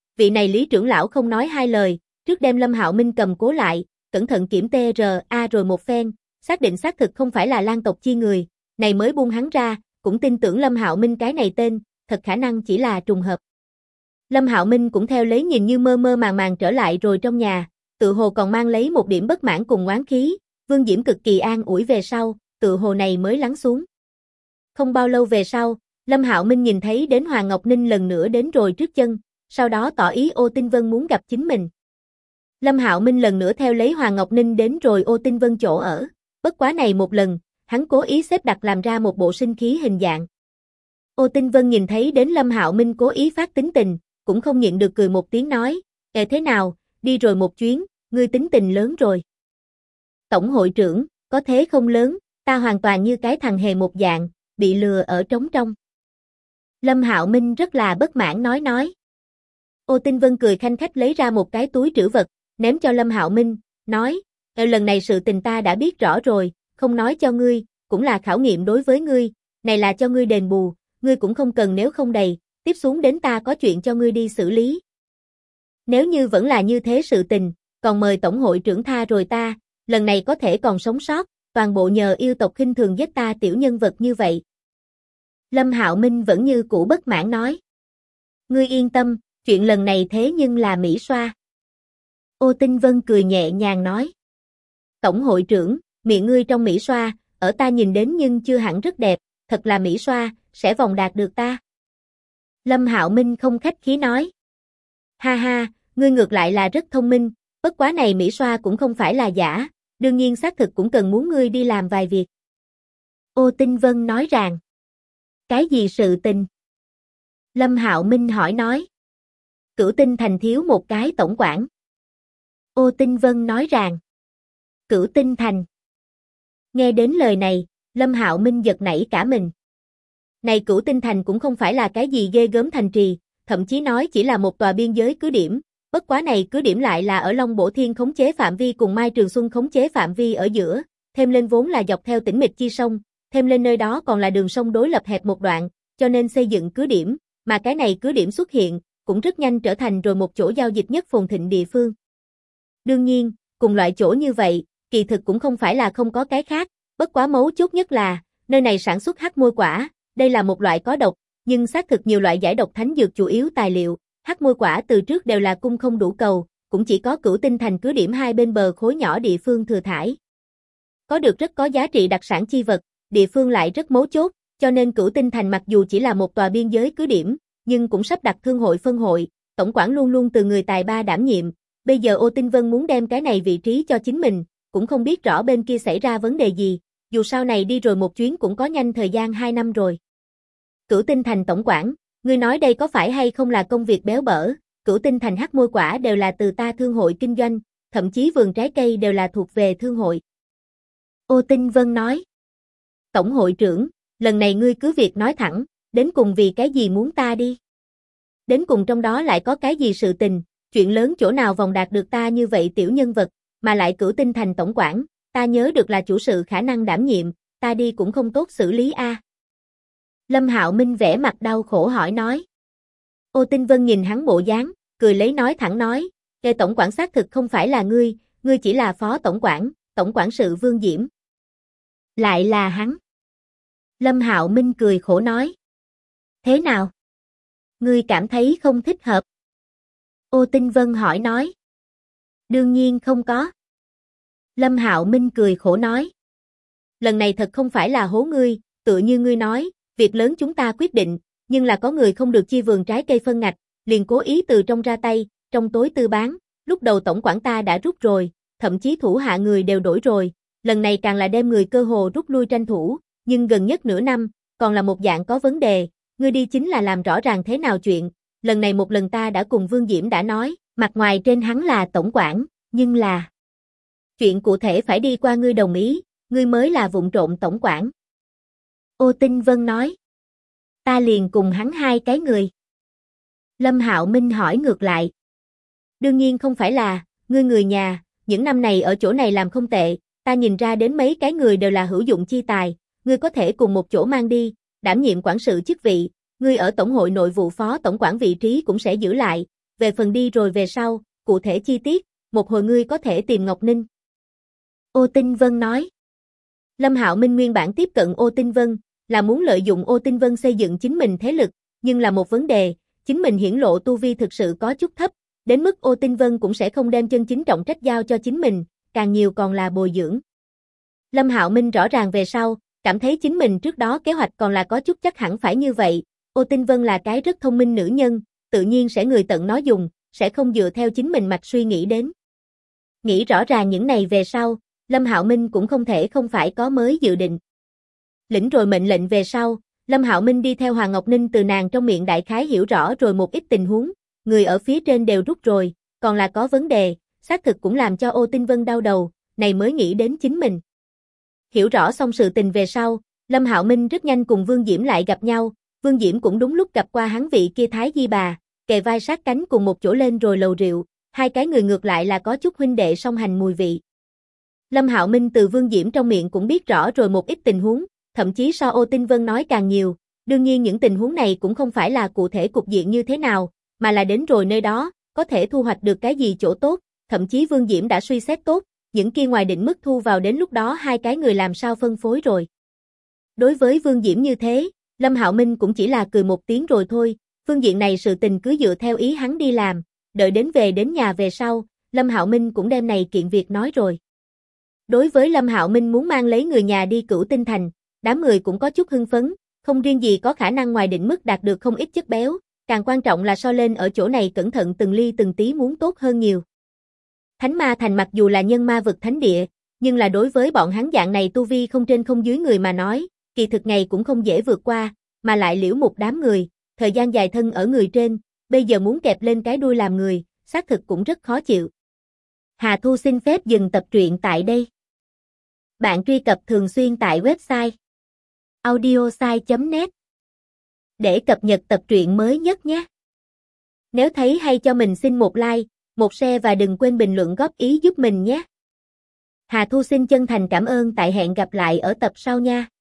lão không nói hai lời, trước đem Lâm Hạo Minh cầm cố lại, cẩn thận kiểm TRA rồi một phen, xác định xác thực không phải là Lan tộc chi người, này mới buông hắn ra, cũng tin tưởng Lâm Hạo Minh cái này tên, thật khả năng chỉ là trùng hợp. Lâm Hạo Minh cũng theo lấy nhìn như mơ mơ màng màng trở lại rồi trong nhà, tự hồ còn mang lấy một điểm bất mãn cùng oán khí, Vương Diễm cực kỳ an ủi về sau, tự hồ này mới lắng xuống. Không bao lâu về sau, Lâm Hạo Minh nhìn thấy đến Hoàng Ngọc Ninh lần nữa đến rồi trước chân, sau đó tỏ ý Ô Tinh Vân muốn gặp chính mình. Lâm Hạo Minh lần nữa theo lấy Hoàng Ngọc Ninh đến rồi Ô Tinh Vân chỗ ở, bất quá này một lần, hắn cố ý xếp đặt làm ra một bộ sinh khí hình dạng. Ô Tinh Vân nhìn thấy đến Lâm Hạo Minh cố ý phát tính tình, cũng không nhịn được cười một tiếng nói, thế nào, đi rồi một chuyến, ngươi tính tình lớn rồi. Tổng hội trưởng, có thế không lớn, ta hoàn toàn như cái thằng hề một dạng, bị lừa ở trống trong. Lâm Hạo Minh rất là bất mãn nói. Ô Tinh Vân cười khanh khách lấy ra một cái túi trữ vật, ném cho Lâm Hạo Minh, nói, lần này sự tình ta đã biết rõ rồi, không nói cho ngươi, cũng là khảo nghiệm đối với ngươi, này là cho ngươi đền bù, ngươi cũng không cần nếu không đầy, tiếp xuống đến ta có chuyện cho ngươi đi xử lý. Nếu như vẫn là như thế sự tình, còn mời tổng hội trưởng tha rồi ta, lần này có thể còn sống sót, toàn bộ nhờ yêu tộc khinh thường giết ta tiểu nhân vật như vậy. Lâm Hạo Minh vẫn như cũ bất mãn nói. Ngươi yên tâm, chuyện lần này thế nhưng là Mỹ Xoa. Ô Tinh Vân cười nhẹ nhàng nói. Tổng hội trưởng, miệng ngươi trong Mỹ Xoa, ở ta nhìn đến nhưng chưa hẳn rất đẹp, thật là Mỹ Xoa, sẽ vòng đạt được ta. Lâm Hạo Minh không khách khí nói. Ha ha, ngươi ngược lại là rất thông minh, bất quá này Mỹ Xoa cũng không phải là giả, đương nhiên xác thực cũng cần muốn ngươi đi làm vài việc. Ô Tinh Vân nói rằng. Cái gì sự tình? Lâm Hạo Minh hỏi nói. Cửu Tinh Thành thiếu một cái tổng quản. Ô Tinh Vân nói rằng. Cửu Tinh Thành. Nghe đến lời này, Lâm Hạo Minh giật nảy cả mình. Này Cửu Tinh Thành cũng không phải là cái gì ghê gớm thành trì, thậm chí nói chỉ là một tòa biên giới cứ điểm, bất quá này cứ điểm lại là ở Long Bổ Thiên khống chế phạm vi cùng Mai Trường Xuân khống chế phạm vi ở giữa, thêm lên vốn là dọc theo Tĩnh Mịch Chi sông, thêm lên nơi đó còn là đường sông đối lập hẹp một đoạn, cho nên xây dựng cứ điểm, mà cái này cứ điểm xuất hiện, cũng rất nhanh trở thành rồi một chỗ giao dịch nhất phồn thịnh địa phương. Đương nhiên, cùng loại chỗ như vậy, kỳ thực cũng không phải là không có cái khác, bất quá mấu chốt nhất là, nơi này sản xuất hắc môi quả, đây là một loại có độc, nhưng xác thực nhiều loại giải độc thánh dược chủ yếu tài liệu, hắc môi quả từ trước đều là cung không đủ cầu, cũng chỉ có Cửu Tinh Thành cứ điểm hai bên bờ khối nhỏ địa phương thừa thải. Có được rất có giá trị đặc sản chi vật, địa phương lại rất mấu chốt, cho nên Cửu Tinh Thành mặc dù chỉ là một tòa biên giới cứ điểm, nhưng cũng sắp đặt thương hội phân hội, tổng quản luôn luôn từ người tài ba đảm nhiệm, bây giờ Ô Tinh Vân muốn đem cái này vị trí cho chính mình, cũng không biết rõ bên kia xảy ra vấn đề gì, dù sau này đi rồi một chuyến cũng có nhanh thời gian 2 năm rồi. Cửu Tinh Thành tổng quản, ngươi nói đây có phải hay không là công việc béo bở, Cửu Tinh Thành hắc môi quả đều là từ ta thương hội kinh doanh, thậm chí vườn trái cây đều là thuộc về thương hội. Ô Tinh Vân nói. Tổng hội trưởng, lần này ngươi cứ việc nói thẳng, đến cùng vì cái gì muốn ta đi? Đến cùng trong đó lại có cái gì sự tình, chuyện lớn chỗ nào vòng đạt được ta như vậy tiểu nhân vật, mà lại Cửu Tinh Thành tổng quản, ta nhớ được là chủ sự khả năng đảm nhiệm, ta đi cũng không tốt xử lý a. Lâm Hạo Minh vẻ mặt đau khổ hỏi nói. Ô Tinh Vân nhìn hắn bộ dáng, cười lấy nói thẳng nói, "Kê tổng quản xác thực không phải là ngươi chỉ là phó tổng quản sự Vương Diễm." Lại là hắn. Lâm Hạo Minh cười khổ nói. Thế nào? Ngươi cảm thấy không thích hợp? Ô Tinh Vân hỏi nói. Đương nhiên không có. Lâm Hạo Minh cười khổ nói. Lần này thật không phải là hố ngươi, tựa như ngươi nói, việc lớn chúng ta quyết định, nhưng là có người không được chia vườn trái cây phân ngạch, liền cố ý từ trong ra tay, trong tối tư bán, lúc đầu tổng quản ta đã rút rồi, thậm chí thủ hạ người đều đổi rồi, lần này càng là đem người cơ hồ rút lui tranh thủ, nhưng gần nhất nửa năm, còn là một dạng có vấn đề, ngươi đi chính là làm rõ ràng thế nào chuyện, lần này một lần ta đã cùng Vương Diễm đã nói, mặt ngoài trên hắn là tổng quản, nhưng là chuyện cụ thể phải đi qua ngươi đồng ý, ngươi mới là vụng trộm tổng quản. Ô Tinh Vân nói. Ta liền cùng hắn hai cái người. Lâm Hạo Minh hỏi ngược lại. Đương nhiên không phải là, ngươi người nhà, những năm này ở chỗ này làm không tệ, ta nhìn ra đến mấy cái người đều là hữu dụng chi tài, ngươi có thể cùng một chỗ mang đi, đảm nhiệm quản sự chức vị, ngươi ở tổng hội nội vụ phó tổng quản vị trí cũng sẽ giữ lại, về phần đi rồi về sau, cụ thể chi tiết, một hồi ngươi có thể tìm Ngọc Ninh. Ô Tinh Vân nói. Lâm Hạo Minh nguyên bản tiếp cận Ô Tinh Vân, là muốn lợi dụng Ô Tinh Vân xây dựng chính mình thế lực, nhưng là một vấn đề, chính mình hiển lộ tu vi thực sự có chút thấp, đến mức Ô Tinh Vân cũng sẽ không đem chân chính trọng trách giao cho chính mình, càng nhiều còn là bồi dưỡng. Lâm Hạo Minh rõ ràng về sau, cảm thấy chính mình trước đó kế hoạch còn là có chút chắc hẳn phải như vậy, Ô Tinh Vân là cái rất thông minh nữ nhân, tự nhiên sẽ người tận nói dùng, sẽ không dựa theo chính mình mạch suy nghĩ đến. Nghĩ rõ ràng những này về sau, Lâm Hạo Minh cũng không thể không phải có mới dự định. Lĩnh rồi mệnh lệnh về sau, Lâm Hạo Minh đi theo Hoàng Ngọc Ninh từ nàng trong miệng đại khái hiểu rõ rồi một ít tình huống, người ở phía trên đều rút rồi, còn là có vấn đề, xác thực cũng làm cho Ô Tinh Vân đau đầu, này mới nghĩ đến chính mình. Hiểu rõ xong sự tình về sau, Lâm Hạo Minh rất nhanh cùng Vương Diễm lại gặp nhau, Vương Diễm cũng đúng lúc gặp qua hắn vị kia Thái Di bà, kề vai sát cánh cùng một chỗ lên rồi lầu rượu, hai cái người ngược lại là có chút huynh đệ song hành mùi vị. Lâm Hạo Minh từ Vương Diễm trong miệng cũng biết rõ rồi một ít tình huống, thậm chí so Ô Tinh Vân nói càng nhiều, đương nhiên những tình huống này cũng không phải là cụ thể cục diện như thế nào, mà là đến rồi nơi đó, có thể thu hoạch được cái gì chỗ tốt, thậm chí Vương Diễm đã suy xét tốt, những kia ngoài định mức thu vào đến lúc đó hai cái người làm sao phân phối rồi. Đối với Vương Diễm như thế, Lâm Hạo Minh cũng chỉ là cười một tiếng rồi thôi, phương diện này sự tình cứ dựa theo ý hắn đi làm, đợi đến về đến nhà về sau, Lâm Hạo Minh cũng đem này kiện việc nói rồi. Đối với Lâm Hạo Minh muốn mang lấy người nhà đi Cửu Tinh Thành, đám người cũng có chút hưng phấn, không riêng gì có khả năng ngoài định mức đạt được không ít chất béo, càng quan trọng là so lên ở chỗ này cẩn thận từng ly từng tí muốn tốt hơn nhiều. Thánh Ma Thành mặc dù là nhân ma vực thánh địa, nhưng là đối với bọn hắn dạng này tu vi không trên không dưới người mà nói, kỳ thực ngày cũng không dễ vượt qua, mà lại liễu một đám người, thời gian dài thân ở người trên, bây giờ muốn kẹp lên cái đuôi làm người, xác thực cũng rất khó chịu. Hà Thu xin phép dừng tập truyện tại đây. Bạn truy cập thường xuyên tại website audiosai.net để cập nhật tập truyện mới nhất nhé. Nếu thấy hay cho mình xin một like, một share và đừng quên bình luận góp ý giúp mình nhé. Hà Thu xin chân thành cảm ơn, tại hẹn gặp lại ở tập sau nha.